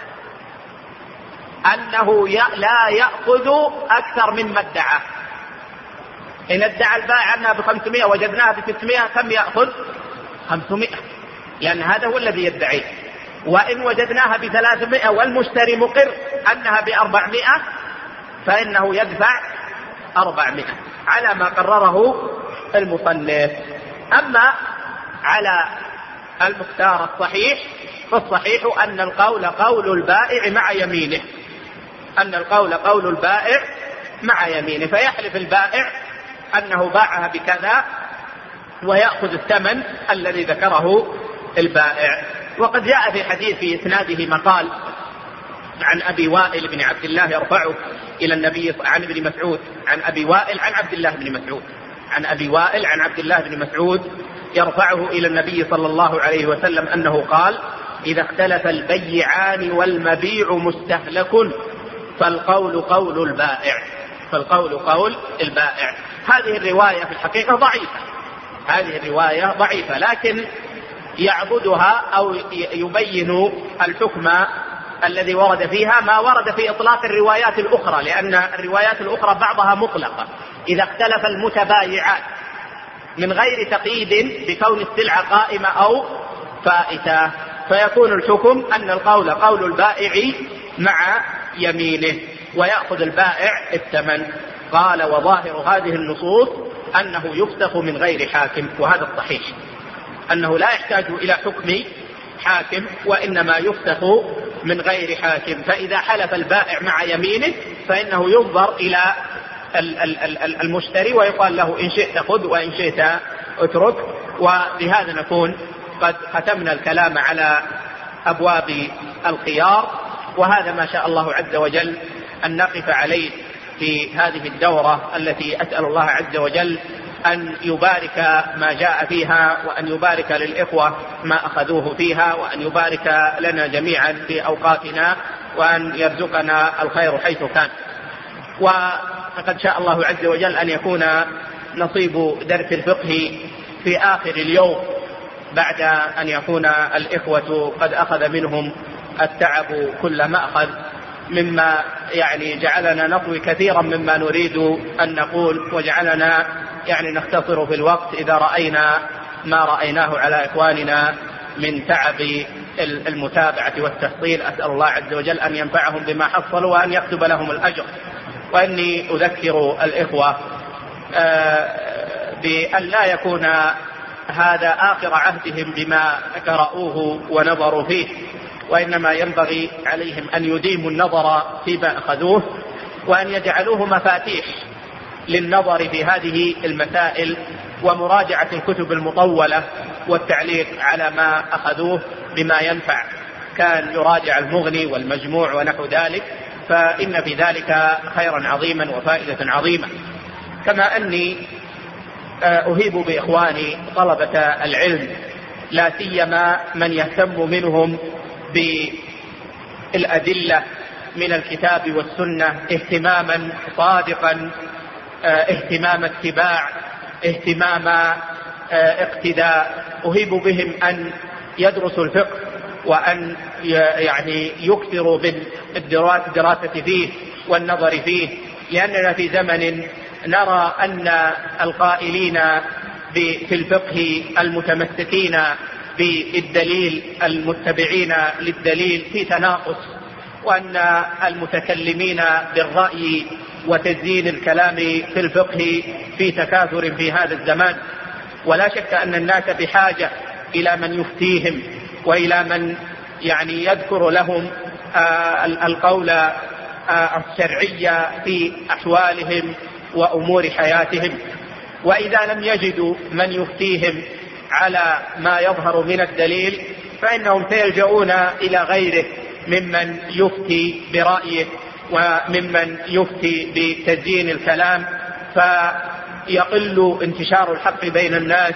أنه لا يأخذ أكثر مما ادعى. إن ادعى البائع أنها ب500 وجدناها ب600 كم يأخذ؟ 500، لأن هذا هو الذي يدعيه. وإن وجدناها ب300 والمشتري مقر أنها ب400 فإنه يدفع 400 على ما قرره المصنف. أما على المختار الصحيح فالصحيح أن القول قول البائع مع يمينه، أن القول قول البائع مع يمينه، فيحلف البائع أنه باعها بكذا ويأخذ الثمن الذي ذكره البائع. وقد جاء في حديث في إسناده مقال عن أبي وائل بن عبد الله يرفعه إلى النبي، عن ابن مسعود، عن أبي وائل عن عبد الله بن مسعود، عن أبي وائل عن عبد الله بن مسعود يرفعه إلى النبي صلى الله عليه وسلم أنه قال: إذا اختلف البيعان والمبيع مستهلك فالقول قول البائع، فالقول قول البائع. هذه الرواية في الحقيقة ضعيفة، هذه الرواية ضعيفة، لكن يعبدها أو يبين الحكم الذي ورد فيها ما ورد في إطلاق الروايات الأخرى، لأن الروايات الأخرى بعضها مطلقة. إذا اختلف المتبايعان من غير تقييد بكون السلعة قائمة أو فائتة، فيكون الحكم أن القول قول البائع مع يمينه ويأخذ البائع الثمن. قال: وظاهر هذه النصوص أنه يفسخ من غير حاكم، وهذا الصحيح، أنه لا يحتاج إلى حكم حاكم وإنما يفسخ من غير حاكم. فإذا حلف البائع مع يمينه فإنه ينظر إلى المشتري ويقال له إن شئت خذ وإن شئت اترك. وبهذا نكون قد ختمنا الكلام على أبواب الخيار، وهذا ما شاء الله عز وجل أن نقف عليه في هذه الدورة التي أسأل الله عز وجل أن يبارك ما جاء فيها، وأن يبارك للإخوة ما أخذوه فيها، وأن يبارك لنا جميعا في أوقاتنا، وأن يرزقنا الخير حيث كان. وقد شاء الله عز وجل أن يكون نصيب درس الفقه في آخر اليوم بعد أن يكون الإخوة قد أخذ منهم التعب كل ما أخذ، مما يعني جعلنا نطوي كثيرا مما نريد أن نقول، وجعلنا يعني نختصر في الوقت إذا رأينا ما رأيناه على إخواننا من تعب المتابعة والتفصيل. أسأل الله عز وجل أن ينفعهم بما حصلوا وأن يكتب لهم الأجر. وأني أذكر الإخوة بأن لا يكون هذا آخر عهدهم بما قرأوه ونظروا فيه، وإنما ينبغي عليهم أن يديموا النظر فيما أخذوه، وأن يجعلوه مفاتيح للنظر في هذه المسائل ومراجعة الكتب المطولة والتعليق على ما أخذوه بما ينفع. كان يراجع المغني والمجموع ونحو ذلك، فإن في ذلك خيرا عظيما وفائدة عظيمة. كما أني أهيب بإخواني طلبة العلم، لا سيما من يهتم منهم بالأدلة من الكتاب والسنة اهتماما صادقا، اهتمام اتباع، اهتمام اقتداء، أهيب بهم أن يدرسوا الفقه وأن يعني يكثروا بالدراسة فيه والنظر فيه، لأننا في زمن نرى أن القائلين في الفقه المتمسكين بالدليل المتبعين للدليل في تناقص، وأن المتكلمين بالرأي وتزيين الكلام في الفقه في تكاثر في هذا الزمان. ولا شك أن الناس بحاجة إلى من يفتيهم وإلى من يعني يذكر لهم القول الشرعي في أحوالهم وأمور حياتهم. وإذا لم يجدوا من يفتيهم على ما يظهر من الدليل فإنهم سيلجؤون إلى غيره ممن يفتي برأيه وممن يفتي بتزيين الكلام، فيقل انتشار الحق بين الناس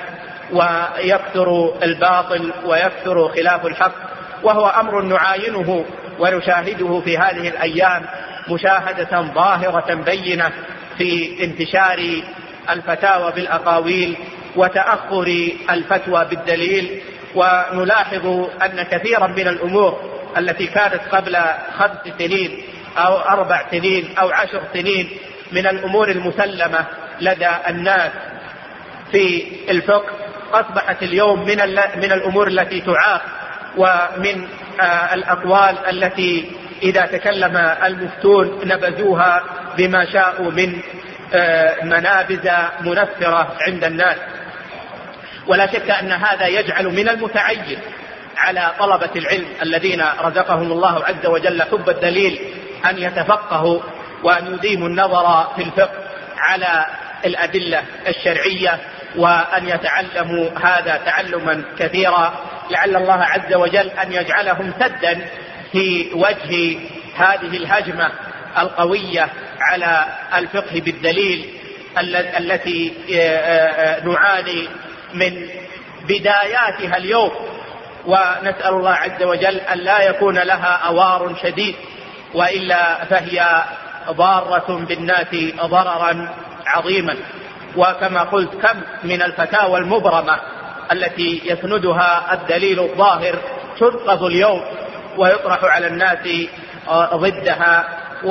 ويكثر الباطل ويكثر خلاف الحق. وهو أمر نعاينه ونشاهده في هذه الأيام مشاهدة ظاهرة بينة في انتشار الفتاوى بالأقاويل وتأخر الفتوى بالدليل. ونلاحظ أن كثيرا من الأمور التي كانت قبل 5 سنين أو 4 سنين أو 10 سنين من الأمور المسلمة لدى الناس في الفقه أصبحت اليوم من الأمور التي تعاق، ومن الأقوال التي إذا تكلم المفتون نبذوها بما شاءوا من منابذ منفرة عند الناس. ولا شك أن هذا يجعل من المتعين على طلبة العلم الذين رزقهم الله عز وجل حب الدليل أن يتفقهوا وأن يديموا النظر في الفقه على الأدلة الشرعية، وأن يتعلموا هذا تعلما كثيرا، لعل الله عز وجل أن يجعلهم سدا في وجه هذه الهجمة القوية على الفقه بالدليل التي نعاني من بداياتها اليوم. ونسأل الله عز وجل أن لا يكون لها أوار شديد، وإلا فهي ضارة بالناس ضررا عظيما. وكما قلت كم من الفتاوى المبرمة التي يسندها الدليل الظاهر تنقض اليوم ويطرح على الناس ضدها،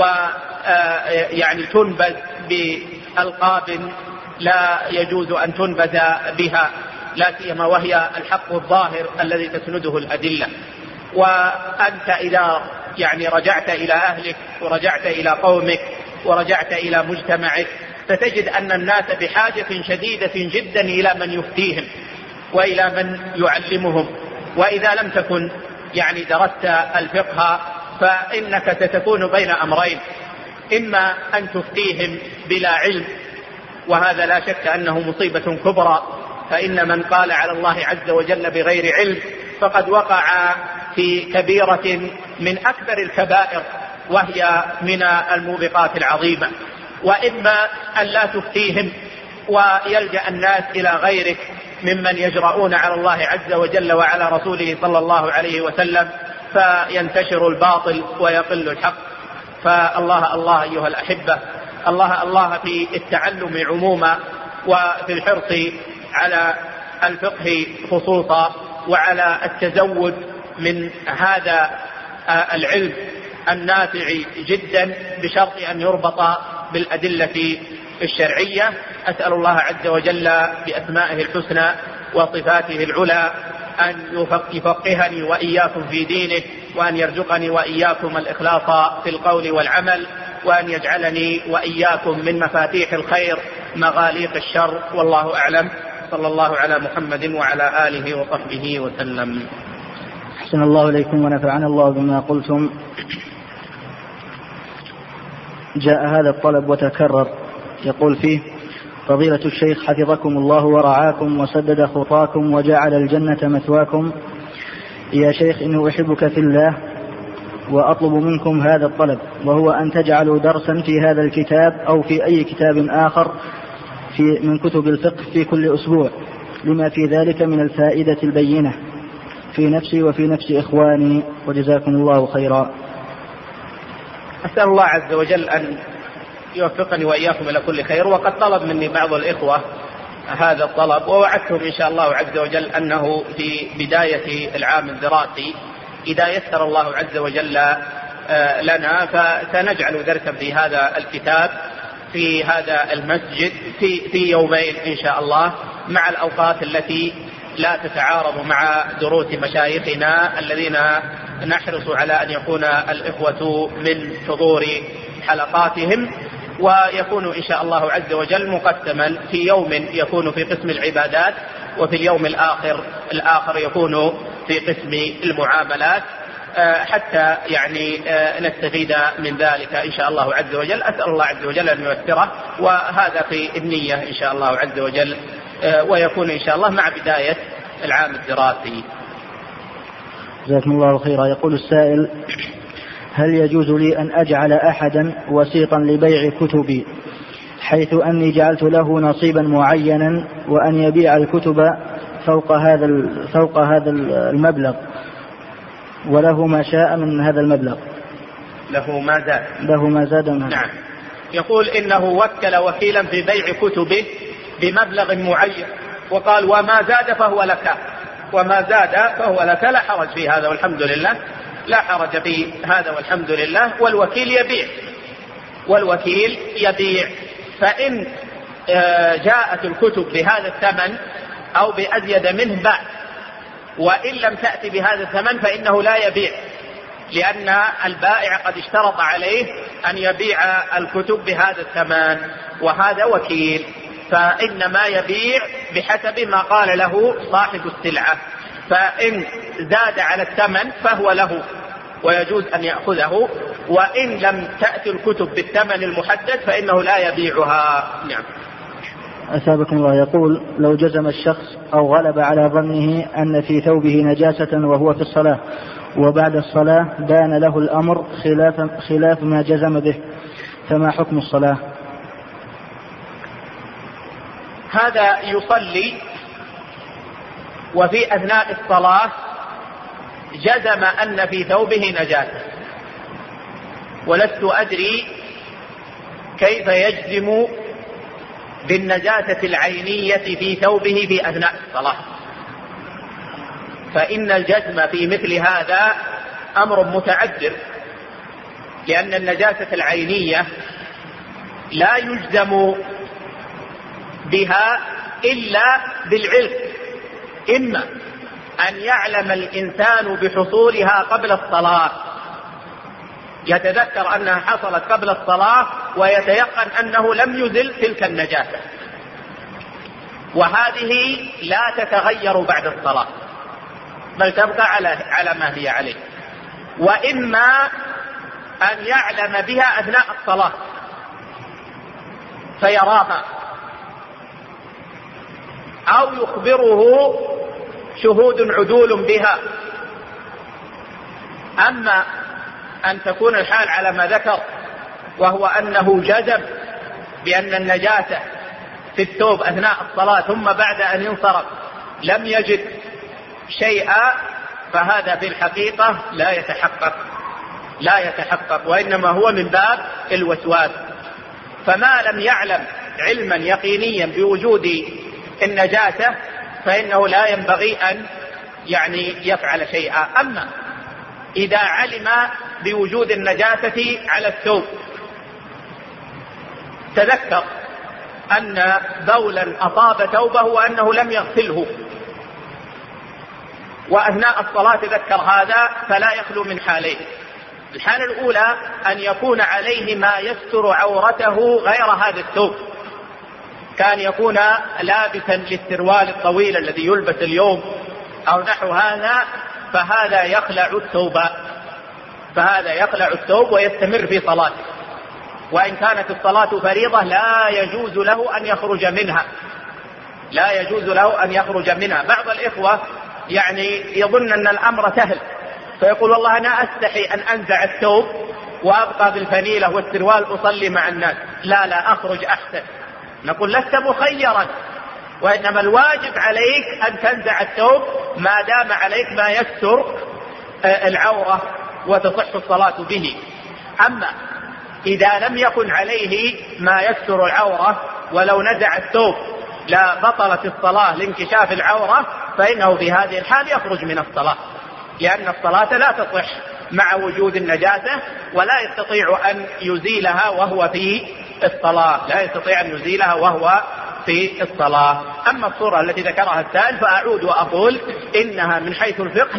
ويعني تنبذ بألقاب لا يجوز أن تنبذ بها، لا سيما وهي الحق الظاهر الذي تسنده الأدلة. وأنت إذا يعني رجعت إلى أهلك ورجعت إلى قومك ورجعت إلى مجتمعك فتجد أن الناس بحاجة شديدة جدا إلى من يفتيهم وإلى من يعلمهم. وإذا لم تكن يعني درست الفقه فإنك ستكون بين أمرين: إما أن تفتيهم بلا علم، وهذا لا شك أنه مصيبة كبرى فإن من قال على الله عز وجل بغير علم فقد وقع في كبيرة من أكبر الكبائر، وهي من الموبقات العظيمة. وإما أن لا تفتيهم ويلجأ الناس إلى غيرك ممن يجرؤون على الله عز وجل وعلى رسوله صلى الله عليه وسلم، فينتشر الباطل ويقل الحق. فالله الله أيها الأحبة، الله الله في التعلم عموما، وفي الحرص على الفقه خصوصا، وعلى التزود من هذا العلم النافع جدا، بشرط أن يربط بالأدلة الشرعية. أسأل الله عز وجل بأسمائه الحسنى وصفاته العلى أن يفقهني وإياكم في دينه، وأن يرزقني وإياكم الإخلاص في القول والعمل، وأن يجعلني وإياكم من مفاتيح الخير مغاليق الشر، والله أعلم. صلى الله على محمد وعلى آله وصحبه وسلم. أحسن الله إليكم ونفعنا الله بما قلتم. جاء هذا الطلب وتكرر، يقول فيه: فضيلة الشيخ حفظكم الله ورعاكم وسدد خطاكم وجعل الجنة مثواكم، يا شيخ إني أحبك في الله وأطلب منكم هذا الطلب، وهو أن تجعلوا درسا في هذا الكتاب أو في أي كتاب آخر من كتب الفقه في كل أسبوع، لما في ذلك من الفائدة البينة في نفسي وفي نفس إخواني، وجزاكم الله خيرا. أسأل الله عز وجل أن يوفقني وإياكم إلى كل خير. وقد طلب مني بعض الإخوة هذا الطلب، ووعدتهم إن شاء الله عز وجل أنه في بداية العام الدراسي إذا يسر الله عز وجل لنا فسنجعل درسا في هذا الكتاب في هذا المسجد في يومين إن شاء الله، مع الأوقات التي لا تتعارض مع دروس مشايخنا الذين نحرص على أن يكون الإخوة من حضور حلقاتهم، ويكون إن شاء الله عز وجل مقسما في يوم يكون في قسم العبادات، وفي اليوم الآخر يكون في قسم المعاملات، حتى يعني نستفيد من ذلك إن شاء الله عز وجل. أسأل الله عز وجل أن ييسره، وهذا في النية إن شاء الله عز وجل، ويكون إن شاء الله مع بداية العام الدراسي. جزاكم الله خيرا. يقول السائل: هل يجوز لي أن أجعل أحدا وسيطا لبيع كتبي، حيث أني جعلت له نصيبا معينا وأن يبيع الكتب فوق هذا المبلغ، وله ما شاء من هذا المبلغ؟ له ما زاد نعم. يقول إنه وكل وكيلا في بيع كتبه بمبلغ معين، وقال وما زاد فهو لك، وما زاد فهو لك، لا حرج في هذا والحمد لله، لا حرج في هذا والحمد لله. والوكيل يبيع، فإن جاءت الكتب بهذا الثمن أو بأزيد منه باع، وإن لم تأتي بهذا الثمن فإنه لا يبيع، لأن البائع قد اشترط عليه أن يبيع الكتب بهذا الثمن، وهذا وكيل، فإنما يبيع بحسب ما قال له صاحب السلعة، فإن زاد على الثمن فهو له ويجوز أن يأخذه، وإن لم تأتي الكتب بالثمن المحدد فإنه لا يبيعها. نعم. أثابكم الله. يقول: لو جزم الشخص أو غلب على ظنه أن في ثوبه نجاسة وهو في الصلاة، وبعد الصلاة بان له الأمر خلاف ما جزم به، فما حكم الصلاة؟ هذا يصلي وفي أثناء الصلاة جزم أن في ثوبه نجاسة، ولست أدري كيف يجزم بالنجاسة العينية في ثوبه في أثناء الصلاة، فإن الجزم في مثل هذا أمر متعذر، لأن النجاسة العينية لا يجزم بها إلا بالعلم، إما أن يعلم الإنسان بحصولها قبل الصلاة، يتذكر أنها حصلت قبل الصلاة ويتيقن أنه لم يزل تلك النجاسة، وهذه لا تتغير بعد الصلاة بل تبقى على ما هي عليه، وإما أن يعلم بها أثناء الصلاة أو يخبره شهود عدول بها. أما أن تكون الحال على ما ذكر، وهو أنه جزم بأن النجاسة في الثوب أثناء الصلاة ثم بعد أن ينصرف لم يجد شيئا، فهذا في الحقيقة لا يتحقق، وإنما هو من باب الوسواس. فما لم يعلم علما يقينيا بوجود النجاسة فإنه لا ينبغي أن يفعل شيئا. أما إذا علم بوجود النجاسة على الثوب، تذكر أن بولا أصاب ثوبه وأنه لم يغسله، وأثناء الصلاة تذكر هذا، فلا يخلو من حالين. الحالة الأولى أن يكون عليه ما يستر عورته غير هذا الثوب، كان يكون لابسا للسروال الطويل الذي يلبس اليوم أو نحو هذا، فهذا يخلع الثوب ويستمر في صلاته، وإن كانت الصلاة فريضة لا يجوز له أن يخرج منها. بعض الإخوة يظن أن الأمر سهل، فيقول والله أنا أستحي أن أنزع الثوب وأبقى بالفنيلة والسروال أصلي مع الناس. لا أخرج أحسن. نقول لست مخيرا، وإنما الواجب عليك أن تنزع الثوب ما دام عليك ما يستر العورة وتصح الصلاة به. أما إذا لم يكن عليه ما يستر العورة ولو نزع الثوب لا بطلت الصلاة لانكشاف العورة، فإنه في هذه الحال يخرج من الصلاة، لأن الصلاة لا تصح مع وجود النجاسة، ولا يستطيع أن يزيلها وهو في الصلاة. أما الصورة التي ذكرها السائل فأعود وأقول إنها من حيث الفقه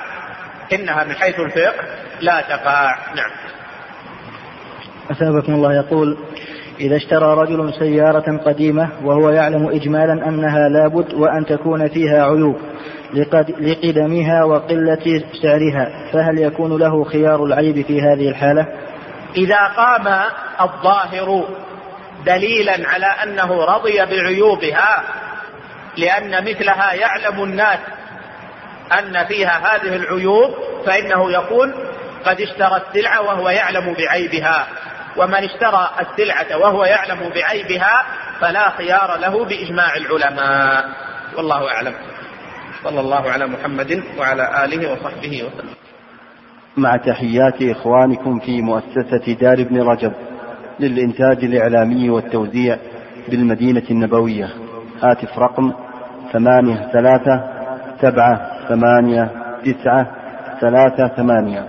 لا تقع. نعم. أثابكم الله. يقول: إذا اشترى رجل سيارة قديمة وهو يعلم إجمالا أنها لابد وأن تكون فيها عيوب لقدمها وقلة سعرها، فهل يكون له خيار العيب في هذه الحالة؟ إذا قام الظاهر دليلا على أنه رضي بعيوبها، لأن مثلها يعلم الناس أن فيها هذه العيوب، فإنه يكون قد اشترى السلعة وهو يعلم بعيبها. ومن اشترى السلعة وهو يعلم بعيبها فلا خيار له بإجماع العلماء، والله أعلم. صلى الله على محمد وعلى آله وصحبه وسلم. مع تحيات إخوانكم في مؤسسة دار ابن رجب للإنتاج الإعلامي والتوزيع بالمدينة النبوية. هاتف رقم 83789338.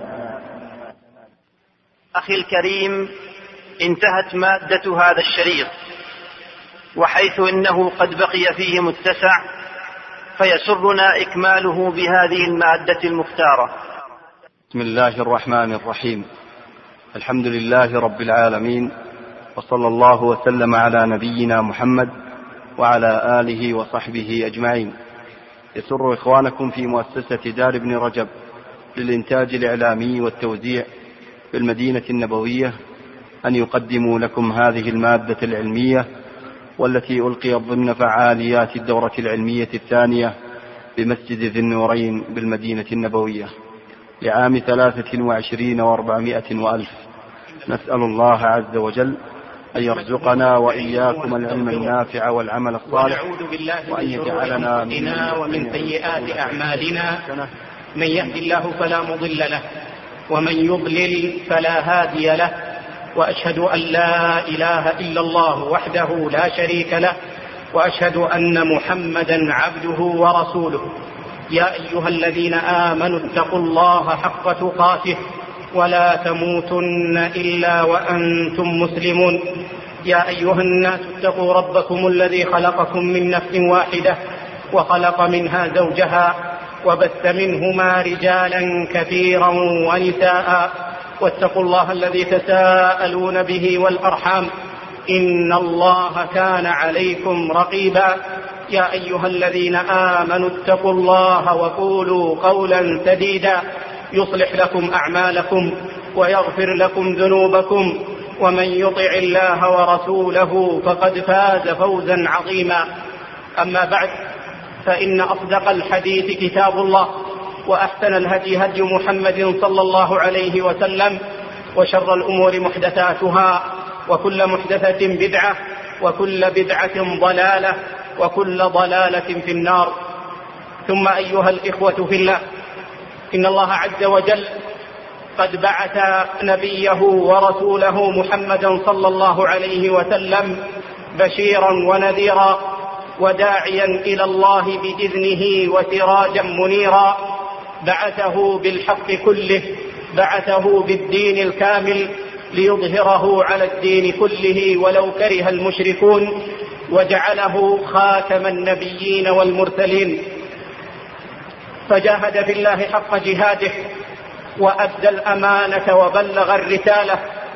أخي الكريم، انتهت مادة هذا الشريط، وحيث إنه قد بقي فيه متسع، فيسرنا إكماله بهذه المادة المختارة. بسم الله الرحمن الرحيم. الحمد لله رب العالمين، وصلى الله وسلم على نبينا محمد وعلى آله وصحبه أجمعين. يسر إخوانكم في مؤسسة دار ابن رجب للإنتاج الإعلامي والتوزيع بالمدينة النبوية أن يقدموا لكم هذه المادة العلمية، والتي ألقيت ضمن فعاليات الدورة العلمية الثانية بمسجد ذي النورين بالمدينة النبوية لعام 23 و400 وألف. نسأل الله عز وجل أن يرزقنا وإياكم العلم النافع والعمل الصالح، وأن يجعلنا منا ومن سيئات أعمالنا. من يهد الله فلا مضل له، ومن يضلل فلا هادي له، وأشهد أن لا إله إلا الله وحده لا شريك له، وأشهد أن محمدا عبده ورسوله. يا أيها الذين آمنوا اتقوا الله حق تقاته ولا تموتن إلا وأنتم مسلمون. يا أيها الناس اتقوا ربكم الذي خلقكم من نفس واحدة وخلق منها زوجها وبث منهما رجالا كثيرا ونساء، واتقوا الله الذي تساءلون به والأرحام، إن الله كان عليكم رقيبا. يا أيها الذين آمنوا اتقوا الله وقولوا قولا سديدا يصلح لكم أعمالكم ويغفر لكم ذنوبكم، ومن يطع الله ورسوله فقد فاز فوزا عظيما. أما بعد، فإن أصدق الحديث كتاب الله، وأحسن الهدي هدي محمد صلى الله عليه وسلم، وشر الأمور محدثاتها، وكل محدثة بدعة، وكل بدعة ضلالة، وكل ضلالة في النار. ثم أيها الإخوة في الله، إن الله عز وجل قد بعث نبيه ورسوله محمدا صلى الله عليه وسلم بشيرا ونذيرا، وداعيا إلى الله بإذنه وسراجا منيرا. بعثه بالحق كله، بعثه بالدين الكامل ليظهره على الدين كله ولو كره المشركون، وجعله خاتم النبيين والمرسلين، فجاهد في الله حق جهاده، وأدى الأمانة وبلغ الرسالة.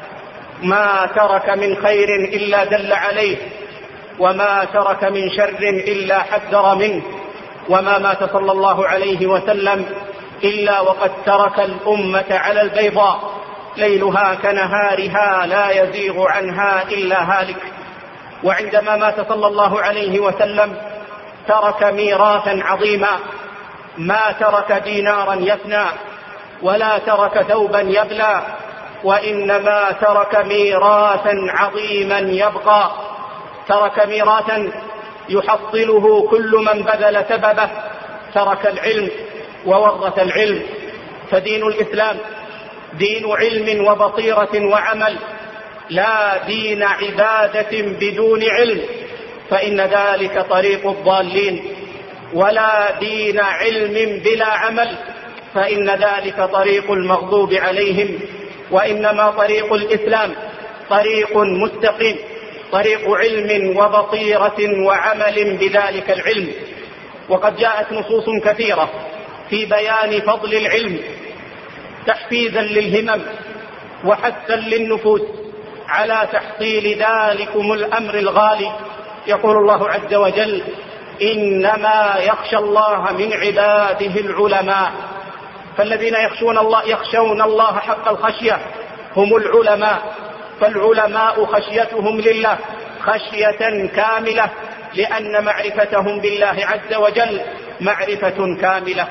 ما ترك من خير إلا دل عليه، وما ترك من شر إلا حذر منه، وما مات صلى الله عليه وسلم إلا وقد ترك الأمة على البيضاء، ليلها كنهارها لا يزيغ عنها إلا هالك. وعندما مات صلى الله عليه وسلم ترك ميراثا عظيما، ما ترك دينارا يفنى، ولا ترك ثوبا يبلى، وإنما ترك ميراثا عظيما يبقى. ترك ميراثا يحصله كل من بذل سببه، ترك العلم وورث العلم. فدين الإسلام دين علم وبصيرة وعمل، لا دين عبادة بدون علم، فإن ذلك طريق الضالين، ولا دين علم بلا عمل، فإن ذلك طريق المغضوب عليهم. وإنما طريق الإسلام طريق مستقيم، طريق علم وبصيرة وعمل بذلك العلم. وقد جاءت نصوص كثيرة في بيان فضل العلم، تحفيزا للهمم وحثا للنفوس على تحصيل ذلكم الأمر الغالي. يقول الله عز وجل: إنما يخشى الله من عباده العلماء. فالذين يخشون الله حق الخشية هم العلماء، فالعلماء خشيتهم لله خشية كاملة، لأن معرفتهم بالله عز وجل معرفة كاملة.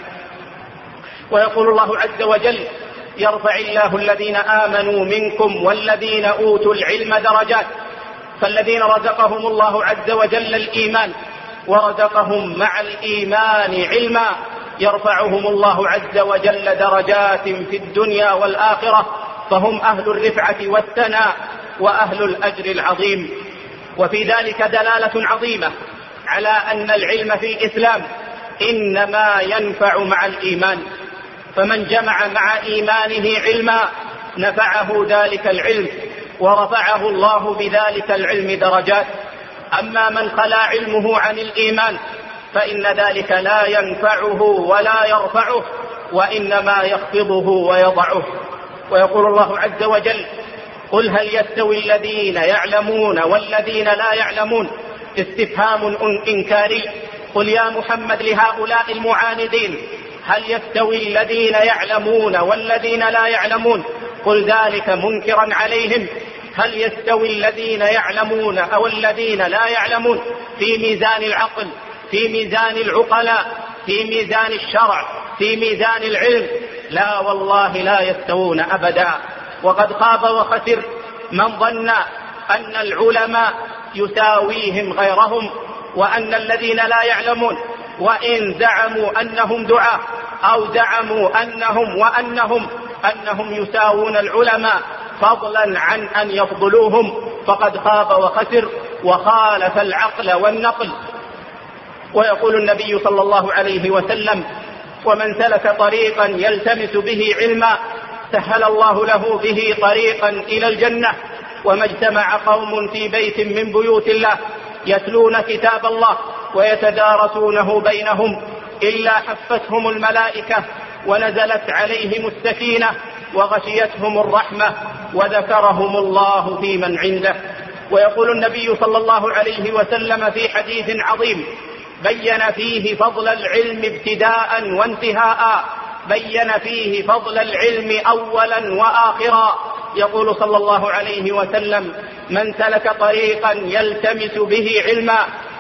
ويقول الله عز وجل: يرفع الله الذين آمنوا منكم والذين أوتوا العلم درجات. فالذين رزقهم الله عز وجل الإيمان ورزقهم مع الإيمان علما، يرفعهم الله عز وجل درجات في الدنيا والآخرة، فهم أهل الرفعة والثناء وأهل الأجر العظيم. وفي ذلك دلالة عظيمة على أن العلم في الإسلام إنما ينفع مع الإيمان، فمن جمع مع إيمانه علما نفعه ذلك العلم، ورفعه الله بذلك العلم درجات. أما من خلا علمه عن الإيمان فإن ذلك لا ينفعه ولا يرفعه، وإنما يخفضه ويضعه. ويقول الله عز وجل: قل هل يستوي الذين يعلمون والذين لا يعلمون؟ استفهام إنكاري. قل يا محمد لهؤلاء المعاندين: هل يستوي الذين يعلمون والذين لا يعلمون؟ قل ذلك منكرا عليهم. هل يستوي الذين يعلمون أو الذين لا يعلمون في ميزان العقل، في ميزان العقلاء، في ميزان الشرع، في ميزان العلم؟ لا والله لا يستوون أبدا. وقد خاب وخسر من ظن أن العلماء يساويهم غيرهم، وأن الذين لا يعلمون وإن زعموا أنهم دعاة أو زعموا أنهم يساوون العلماء فضلا عن أن يفضلوهم، فقد خاب وخسر وخالف العقل والنقل. ويقول النبي صلى الله عليه وسلم: ومن سلك طريقا يلتمس به علما سهل الله له به طريقا إلى الجنة. وما اجتمع قوم في بيت من بيوت الله يتلون كتاب الله ويتدارسونه بينهم إلا حفتهم الملائكة ونزلت عليهم السكينة وغشيتهم الرحمة وذكرهم الله في من عنده. ويقول النبي صلى الله عليه وسلم في حديث عظيم بين فيه فضل العلم ابتداء وانتهاء، بين فيه فضل العلم أولا وآخرا. يقول صلى الله عليه وسلم: من سلك طريقا يلتمس به علما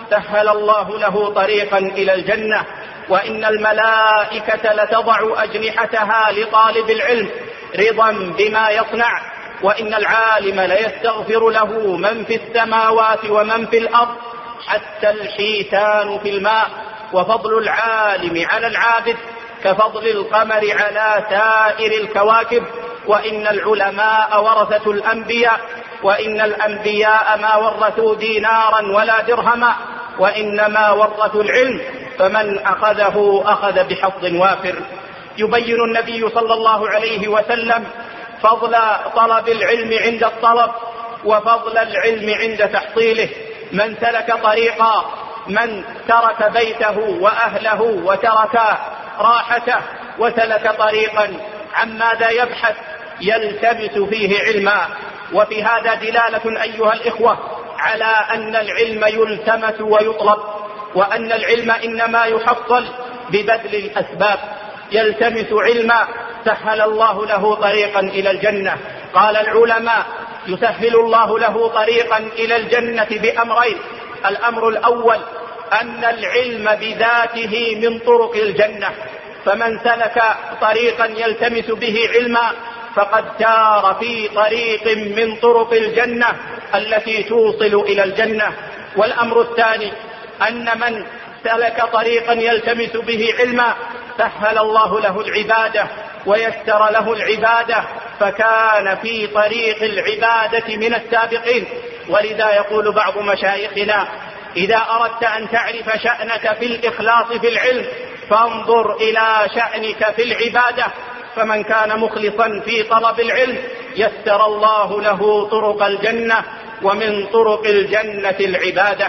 سهل الله له طريقا إلى الجنة. وإن الملائكة لتضع أجنحتها لطالب العلم رضا بما يصنع. وإن العالم ليستغفر له من في السماوات ومن في الأرض حتى الحيتان في الماء. وفضل العالم على العابد كفضل القمر على سائر الكواكب. وإن العلماء ورثة الأنبياء، وإن الأنبياء ما ورثوا دينارا ولا درهما، وإنما ورثوا العلم، فمن أخذه أخذ بحظ وافر. يبين النبي صلى الله عليه وسلم فضل طلب العلم عند الطلب وفضل العلم عند تحصيله. من سلك طريقا، من ترك بيته وأهله وترك راحته وسلك طريقا عن ماذا يبحث يلتمس فيه علما. وفي هذا دلالة أيها الإخوة على أن العلم يلتمس ويطلب، وأن العلم إنما يحصل ببذل الأسباب. يلتمس علما سهل الله له طريقا إلى الجنة. قال العلماء يسهل الله له طريقا إلى الجنة بأمرين. الأمر الأول أن العلم بذاته من طرق الجنة، فمن سلك طريقا يلتمس به علما فقد سار في طريق من طرق الجنة التي توصل إلى الجنة. والأمر الثاني أن من سلك طريقا يلتمس به علما سهل الله له العبادة ويسر له العبادة، فكان في طريق العبادة من السابقين. ولذا يقول بعض مشايخنا: إذا أردت أن تعرف شأنك في الإخلاص في العلم فانظر إلى شأنك في العبادة. فمن كان مخلصا في طلب العلم يسر الله له طرق الجنة، ومن طرق الجنة العبادة.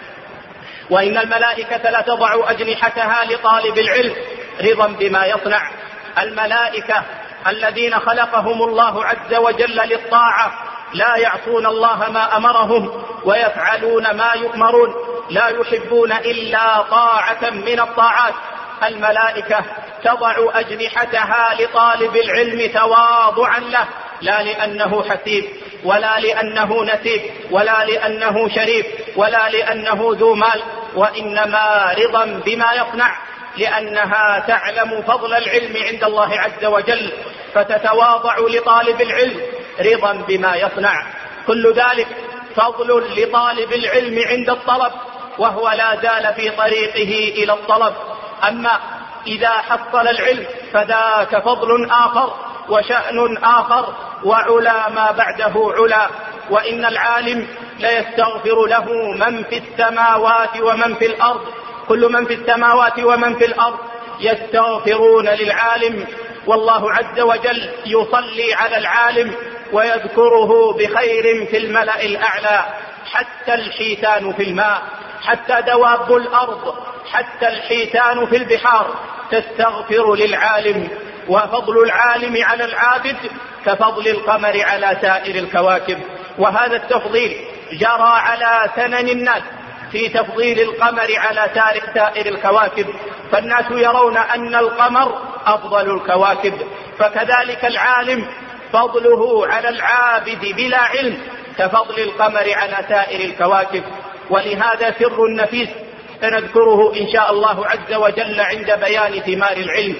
وإن الملائكة لتضع أجنحتها لطالب العلم رضا بما يصنع. الملائكة الذين خلقهم الله عز وجل للطاعة لا يعصون الله ما أمرهم ويفعلون ما يؤمرون، لا يحبون إلا طاعة من الطاعات. الملائكة تضع أجنحتها لطالب العلم تواضعا له، لا لأنه حسيب ولا لأنه نسيب ولا لأنه شريف ولا لأنه ذو مال، وإنما رضا بما يصنع، لأنها تعلم فضل العلم عند الله عز وجل فتتواضع لطالب العلم رضا بما يصنع. كل ذلك فضل لطالب العلم عند الطلب وهو لا زال في طريقه إلى الطلب. أما إذا حصل العلم فذاك فضل آخر وشأن آخر وعلا ما بعده علا. وإن العالم ليستغفر له من في السماوات ومن في الأرض، كل من في السماوات ومن في الأرض يستغفرون للعالم، والله عز وجل يصلي على العالم ويذكره بخير في الملأ الأعلى. حتى الحيتان في الماء، حتى دواب الأرض، حتى الحيتان في البحار تستغفر للعالم. وفضل العالم على العابد كفضل القمر على سائر الكواكب. وهذا التفضيل جرى على سنن الناس في تفضيل القمر على سائر الكواكب، فالناس يرون أن القمر أفضل الكواكب، فكذلك العالم فضله على العابد بلا علم كفضل القمر على سائر الكواكب. ولهذا سر نفيس سنذكره إن شاء الله عز وجل عند بيان ثمار العلم.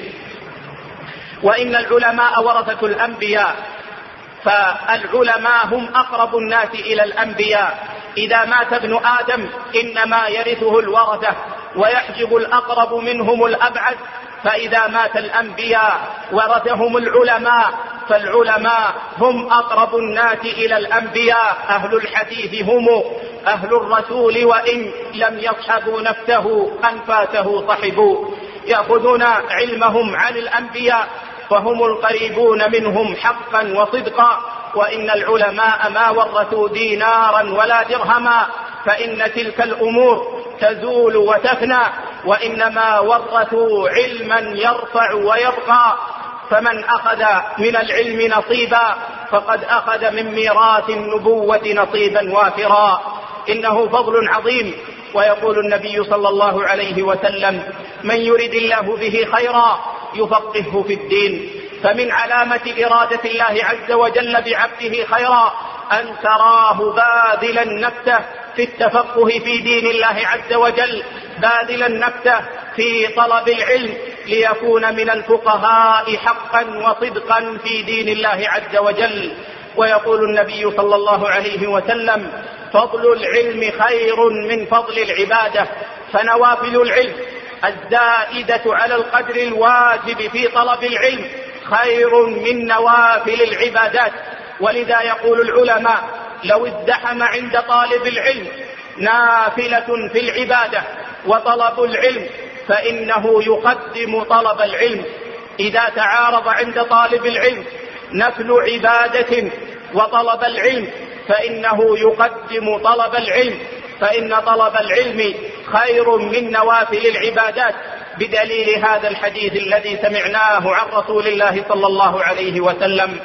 وإن العلماء ورثة الأنبياء، فالعلماء هم أقرب الناس إلى الأنبياء. إذا مات ابن آدم إنما يرثه الورثة ويحجب الأقرب منهم الأبعد، فإذا مات الأنبياء ورثهم العلماء، فالعلماء هم أقرب الناس إلى الأنبياء. أهل الحديث هم أهل الرسول وإن لم يصحبوا نفسه أنفاسه صحبوا، يأخذون علمهم عن الأنبياء فهم القريبون منهم حقا وصدقا. وإن العلماء ما ورثوا دينارا ولا درهما، فإن تلك الأمور تزول وتفنى، وإنما ورثوا علما يرفع ويبقى. فمن أخذ من العلم نصيبا فقد أخذ من ميراث النبوة نصيبا وافرا. إنه فضل عظيم. ويقول النبي صلى الله عليه وسلم: من يرد الله به خيرا يفقهه في الدين. فمن علامة إرادة الله عز وجل بعبده خيرا أن تراه باذلا نفسه في التفقه في دين الله عز وجل، باذلا نفسه في طلب العلم ليكون من الفقهاء حقا وصدقا في دين الله عز وجل. ويقول النبي صلى الله عليه وسلم: فضل العلم خير من فضل العبادة. فنوافل العلم الزائدة على القدر الواجب في طلب العلم خير من نوافل العبادات. ولذا يقول العلماء: لو ازدحم عند طالب العلم نافلة في العبادة وطلب العلم فإنه يقدم طلب العلم. إذا تعارض عند طالب العلم نفل عبادة وطلب العلم فإنه يقدم طلب العلم، فإن طلب العلم خير من نوافل العبادات، بدليل هذا الحديث الذي سمعناه عن رسول الله صلى الله عليه وسلم.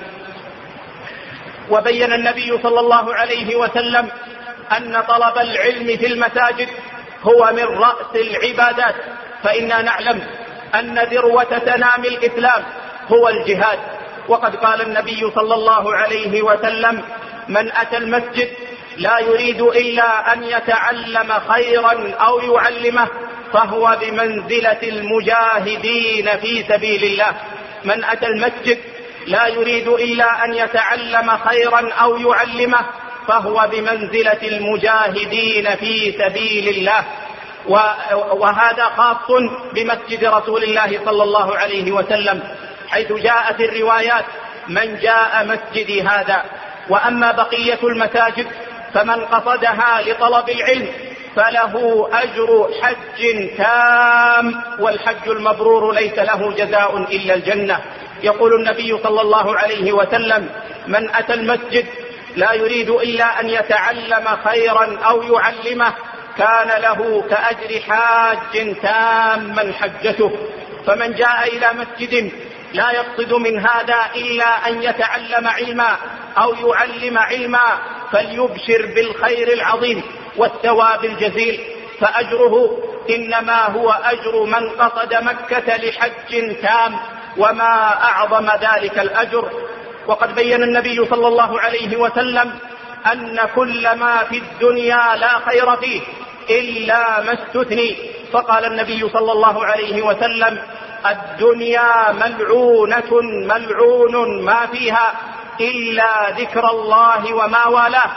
وبين النبي صلى الله عليه وسلم أن طلب العلم في المساجد هو من رأس العبادات، فإننا نعلم أن ذروة سنام الإسلام هو الجهاد. وقد قال النبي صلى الله عليه وسلم: من أتى المسجد لا يريد إلا أن يتعلم خيرا أو يعلمه فهو بمنزلة المجاهدين في سبيل الله. من أتى المسجد لا يريد إلا أن يتعلم خيرا أو يعلمه فهو بمنزلة المجاهدين في سبيل الله. وهذا خاص بمسجد رسول الله صلى الله عليه وسلم، حيث جاءت الروايات: من جاء مسجدي هذا. وأما بقية المساجد فمن قصدها لطلب العلم فله أجر حج تام، والحج المبرور ليس له جزاء إلا الجنة. يقول النبي صلى الله عليه وسلم: من أتى المسجد لا يريد إلا أن يتعلم خيرا أو يعلمه كان له كأجر حاج تاما حجته. فمن جاء إلى مسجد لا يقصد من هذا إلا أن يتعلم علما أو يعلم علما فليبشر بالخير العظيم والثواب الجزيل، فأجره إنما هو أجر من قصد مكة لحج تام، وما أعظم ذلك الأجر. وقد بين النبي صلى الله عليه وسلم أن كل ما في الدنيا لا خير فيه إلا ما استثني، فقال النبي صلى الله عليه وسلم: الدنيا ملعونة ملعون ما فيها إلا ذكر الله وما والاه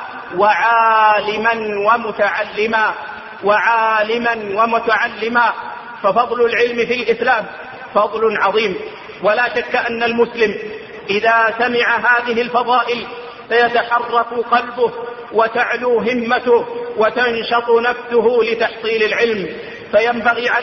وعالما ومتعلما. ففضل العلم في الإسلام فضل عظيم، ولا شك أن المسلم إذا سمع هذه الفضائل سيتحرك قلبه وتعلو همته وتنشط نفسه لتحصيل العلم. فينبغي